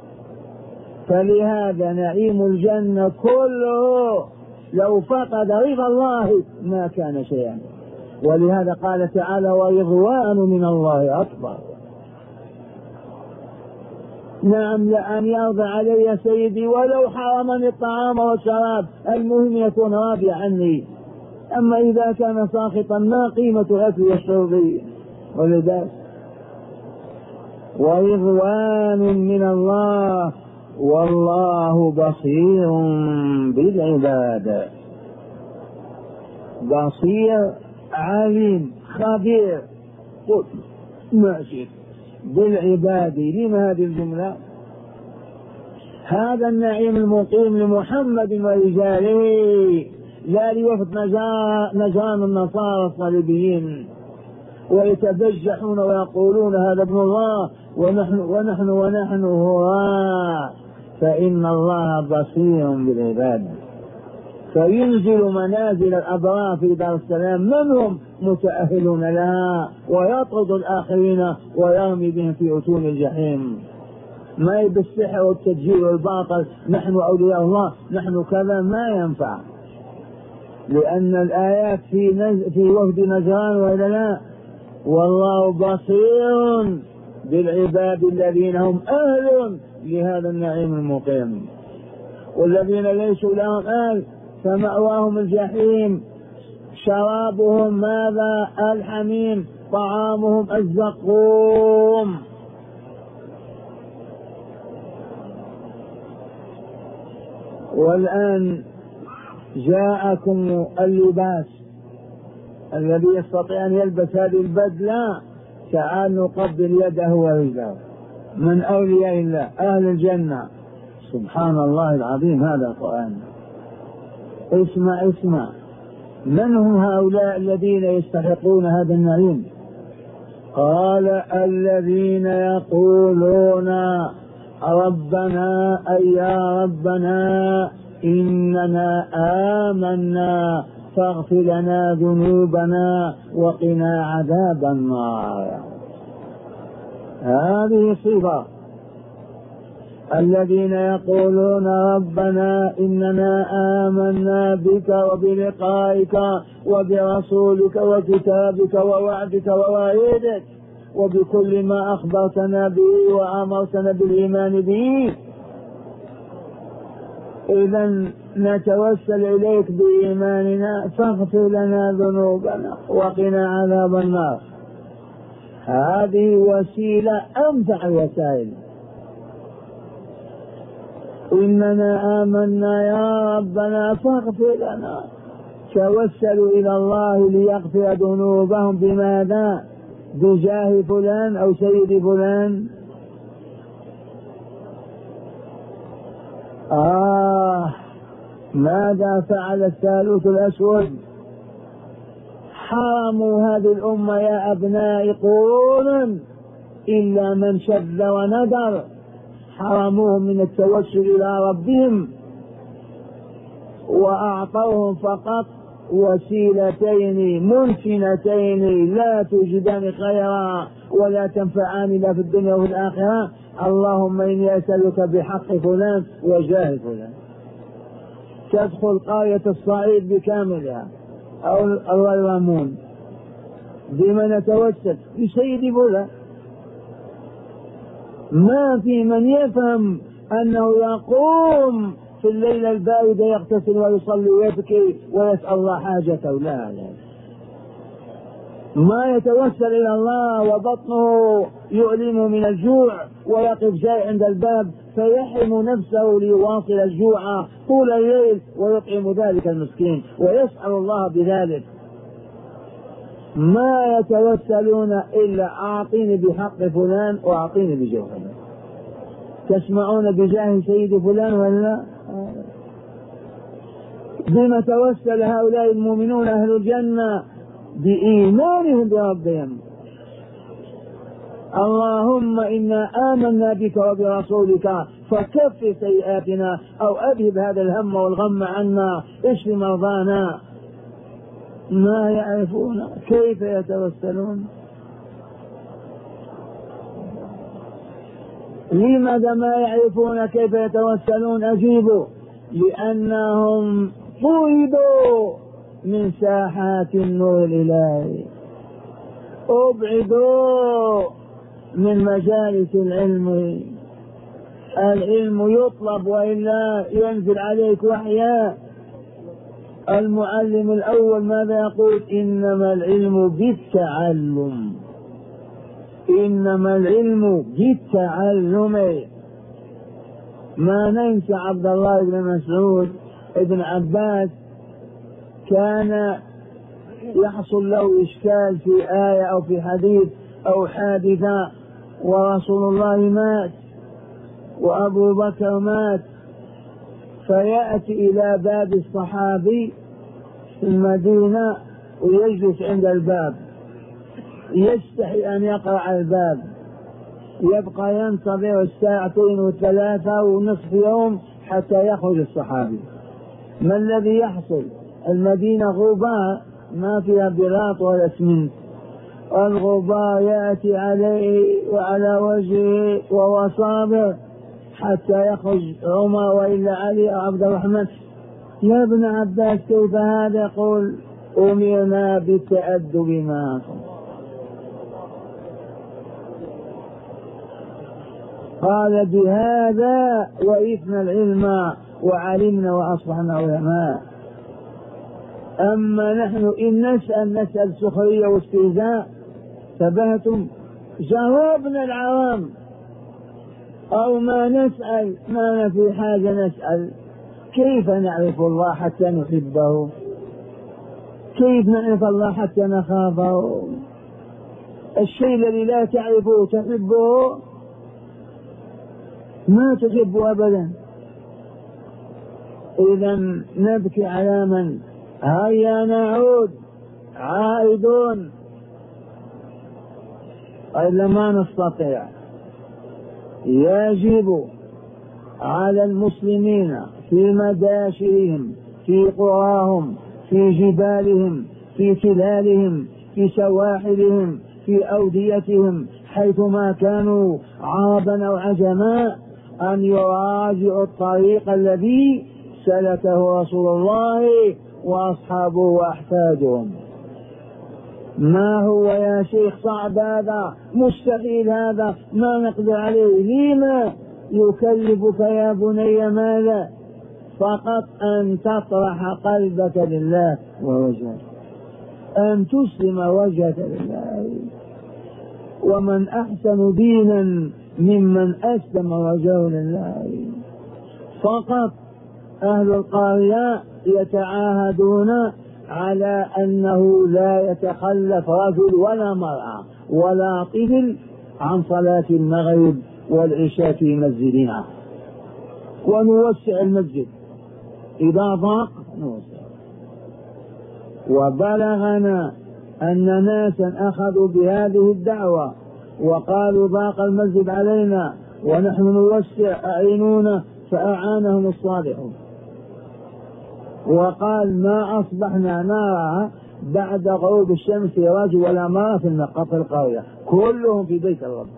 فلهذا نعيم الجنة كله لو فقد رضا الله ما كان شيئا. ولهذا قال تعالى ورضوان من الله أكبر. نعم لأن يرضى علي سيدي ولو حرمني الطعام والشراب، المهم يكون راضي عني. أما إذا كان ساخطا ما قيمة الأكل والشرب؟ ولذلك ورضوان من الله والله بصير بالعباد. بصير عليم خبير ماشي بالعباد. لما هذه الجملة؟ هذا النعيم المقيم لمحمد ورجاله، لا لوفد نجران النصارى الصليبيين ويتبجحون ويقولون هذا ابن الله ونحن ونحن ونحن هو، فإن الله بصير بالعباد. فينزل منازل الأبرار في دار السلام من هم متأهلون لها، ويطرد الآخرين ويرمي بهم في أتون الجحيم. ما بالسحر والتدجيل والباطل نحن أولياء الله نحن كذا ما ينفع، لأن الآيات في نز... في وفد نجران وإلا لا. والله بصير بالعباد الذين هم أهل لهذا النعيم المقيم، والذين ليسوا لهم أهل فمأواهم الجحيم، شرابهم ماذا؟ الحميم، طعامهم الزقوم. والآن جاءكم اللباس الذي يستطيع أن يلبس هذه البدلة، تعال نقبل يده ورجله من أولياء الله أهل الجنة. سبحان الله العظيم، هذا القرآن. اسمع اسمع، من هم هؤلاء الذين يستحقون هذا النعيم؟ قال الذين يقولون ربنا أي يا ربنا إننا آمنا فاغفر لنا ذنوبنا وقنا عذاب النار. هذه صفة الذين يقولون ربنا إننا آمنا بك وبلقائك وبرسولك وكتابك ووعدك ووعيدك وبكل ما أخبرتنا به وأمرتنا بالإيمان به، إذن نتوسل إليك بإيماننا فاغفر لنا ذنوبنا وقنا عذاب النار. هذه وسيلة أنفع الوسائل. إننا آمنا يا ربنا فاغفر لنا، توسلوا إلى الله ليغفر ذنوبهم بماذا؟ بجاه فلان أو سيد فلان. آه ماذا فعل الثالوث الأسود؟ حرموا هذه الأمة يا أبناء قرونا إلا من شذ وندر، حرموهم من التوسل إلى ربهم وأعطوهم فقط وسيلتين منتنتين لا توجدان خيرا ولا تنفعان لا في الدنيا وفي الآخرة. اللهم إني أسألك بحق فلان وجاه فلان. تدخل قرية الصعيد بكاملها أو الريمون، بمن نتوسل؟ بسيد فلان. ما في من يفهم أنه يقوم في الليلة الباردة يغتسل ويصلي ويبكي ويسأل الله حاجته، لا لا، ما يتوسل إلى الله وبطنه يؤلمه من الجوع ويقف جاي عند الباب فيحرم نفسه ليواصل الجوع طول الليل ويطعم ذلك المسكين ويسأل الله بذلك. ما يتوسلون إلا أعطيني بحق فلان وأعطيني بجاه فلان. تسمعون بجاه سيد فلان ولا؟ بما توسل هؤلاء المؤمنون أهل الجنة؟ بإيمانهم بربهم. اللهم إنا آمنا بك وبرسولك فكفر سيئاتنا أو أذهب هذا الهم والغم عنا، اشف مرضانا. ما يعرفون كيف يتوسلون. لماذا ما يعرفون كيف يتوسلون؟ أجيبوا، لأنهم طردوا من ساحات النور الإلهي، أبعدوا من مجالس العلم، العلم يطلب وإلا ينزل عليك وحيا. المعلم الأول ماذا يقول؟ إنما العلم بالتعلم، إنما العلم بالتعلم. ما ننسى عبد الله بن مسعود ابن عباس كان يحصل له إشكال في آية أو في حديث أو حادثة، ورسول الله مات وأبو بكر مات، فيأتي إلى باب الصحابي في المدينة ويجلس عند الباب، يستحي أن يقرأ على الباب، يبقى ينتظر الساعتين والثلاثة ونصف يوم حتى يخرج الصحابي. ما الذي يحصل؟ المدينة غباء ما فيها بلاط ولا اسمنت، الغباء يأتي عليه وعلى وجهه وهو صابر حتى يخرج عمر وإلا علي أو عبد الرحمن. يا ابن عباس كيف هذا؟ يقول أمرنا بالتأدب معكم. قال بهذا ورثنا العلم وعلمنا وأصبحنا علماء. أما نحن إن نسأل نسأل سخرية واستهزاء، تبهتم جاوبنا العوام، أو ما نسأل ما في حاجة نسأل. كيف نعرف الله حتى نحبه؟ كيف نعرف الله حتى نخافه؟ الشيء الذي لا تعرفه تحبه؟ ما تحبه أبدا. إذا نبكي على من؟ هيا نعود عائدون، إلا ما نستطيع. يجب على المسلمين في مداشرهم، في قراهم، في جبالهم، في تلالهم، في سواحلهم، في أوديتهم، حيثما كانوا عربا أو عجما، أن يراجعوا الطريق الذي سلكه رسول الله وأصحابه وأحفادهم. ما هو يا شيخ صعب هذا؟ مستحيل هذا، ما نقدر عليه. لما يكلفك يا بني؟ ماذا؟ فقط أن تطرح قلبك لله ووجهك، أن تسلم وجهك لله. ومن أحسن دينا ممن أسلم وجهه لله. فقط أهل القرية يتعاهدون على أنه لا يتخلف رجل ولا مرأة ولا طفل عن صلاة المغرب والعشاء في مسجدنا، ونوسع المسجد إذا ضاق نوسع. وبلغنا أن ناسا أخذوا بهذه الدعوة وقالوا ضاق المسجد علينا ونحن نوسع، أعينونا، فأعانهم الصالحون. وقال ما أصبحنا نرى بعد غروب الشمس رجل ولا مرأة في النقاط القرية، كلهم في بيت الرب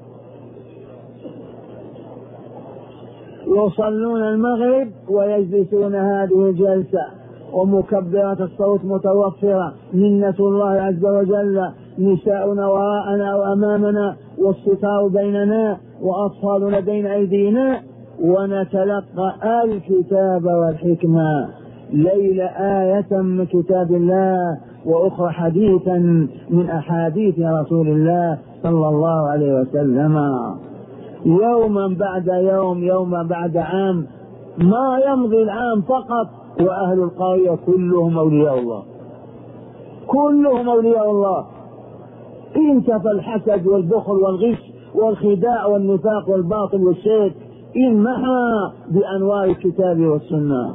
يصلون المغرب ويجلسون هذه الجلسة، ومكبرات الصوت متوفرة، منة الله عز وجل، نساؤنا وراءنا وأمامنا، والستار بيننا، وأطفالنا بين أيدينا، ونتلقى الكتاب والحكمة، ليلة آية من كتاب الله وأخرى حديثا من أحاديث رسول الله صلى الله عليه وسلم، يوما بعد يوم، يوما بعد عام، ما يمضي العام فقط وأهل القرية كلهم أولياء الله، كلهم أولياء الله. انتفى الحسد والبخل والغش والخداع والنفاق والباطل والشرك، انمحى بأنوار الكتاب والسنة.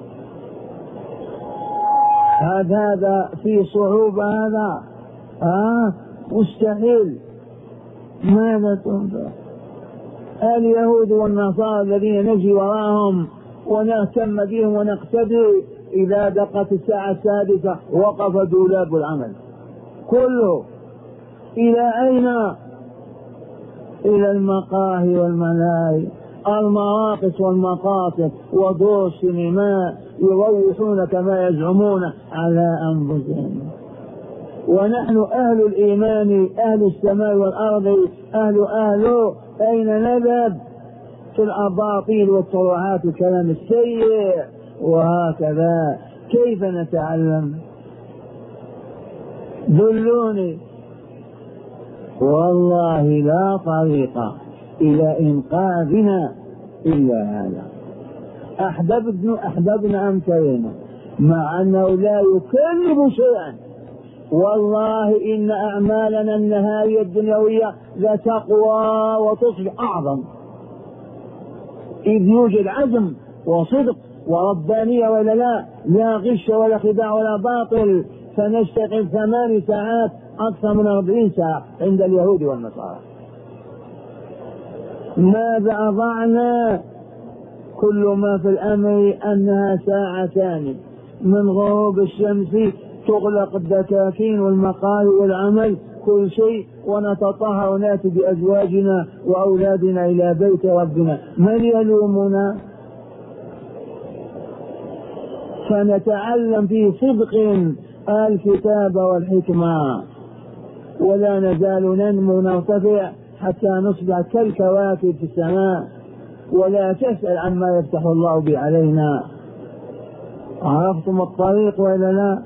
هذا هذا في صعوبة، هذا آه مستحيل. ماذا تنفع؟ اليهود والنصارى الذين نجي وراهم ونهتم بهم ونقتدي، إذا دقت الساعة السادسة وقف دولاب العمل كله. إلى أين؟ إلى المقاهي والملاهي، المراقص والمقاصد ودور السينماء، يروحون كما يزعمون على أنفسهم. ونحن أهل الإيمان، أهل السماء والأرض، أهل أهل أين نذهب؟ في الأباطيل والطروحات والكلام السيء. وهكذا كيف نتعلم؟ دلوني. والله لا طريق إلى إنقاذنا إلا هذا. أحببنا أحببنا أم كرهنا، مع أنه لا يكلف شيئا. والله إن أعمالنا النهائية الدنيوية لتقوى وتصبح أعظم، إذ يوجد عزم وصدق وربانية ولا لا، لا غش ولا خداع ولا باطل. فنشتغل ثمان ساعات أكثر من أربعين ساعة عند اليهود والنصارى. ماذا أضعنا؟ كل ما في الأمر أنها ساعتان من غروب الشمس تغلق الدكاكين والمقال والعمل كل شيء، ونتطهر ونأتي بأزواجنا وأولادنا إلى بيت ربنا. من يلومنا؟ فنتعلم في صدق الكتاب والحكمة، ولا نزال ننمو نرتفع حتى نصبح كالكواكب في السماء، ولا تسأل عما يفتح الله به علينا. عرفتم الطريق ولا لا؟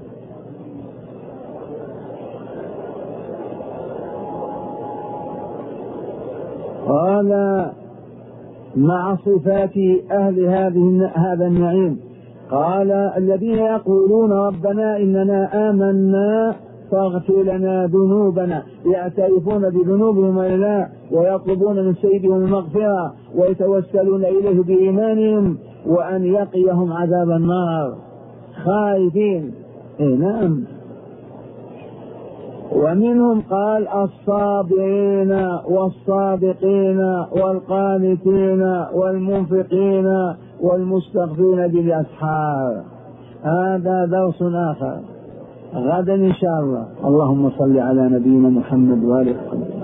قال مع صفات أهل هذه هذا النعيم، قال الذين يقولون ربنا إننا آمنا فاغفر لنا ذنوبنا، يعترفون بذنوبهم ولا لا، ويطلبون من سيدهم المغفرة ويتوسلون إليه بإيمانهم وأن يقيهم عذاب النار، خائفين. إيه نعم. ومنهم قال الصابرين والصادقين والقانتين والمنفقين والمستغفرين بالأسحار. هذا درس آخر غدا إن شاء الله. اللهم صل على نبينا محمد وآله وصحبه.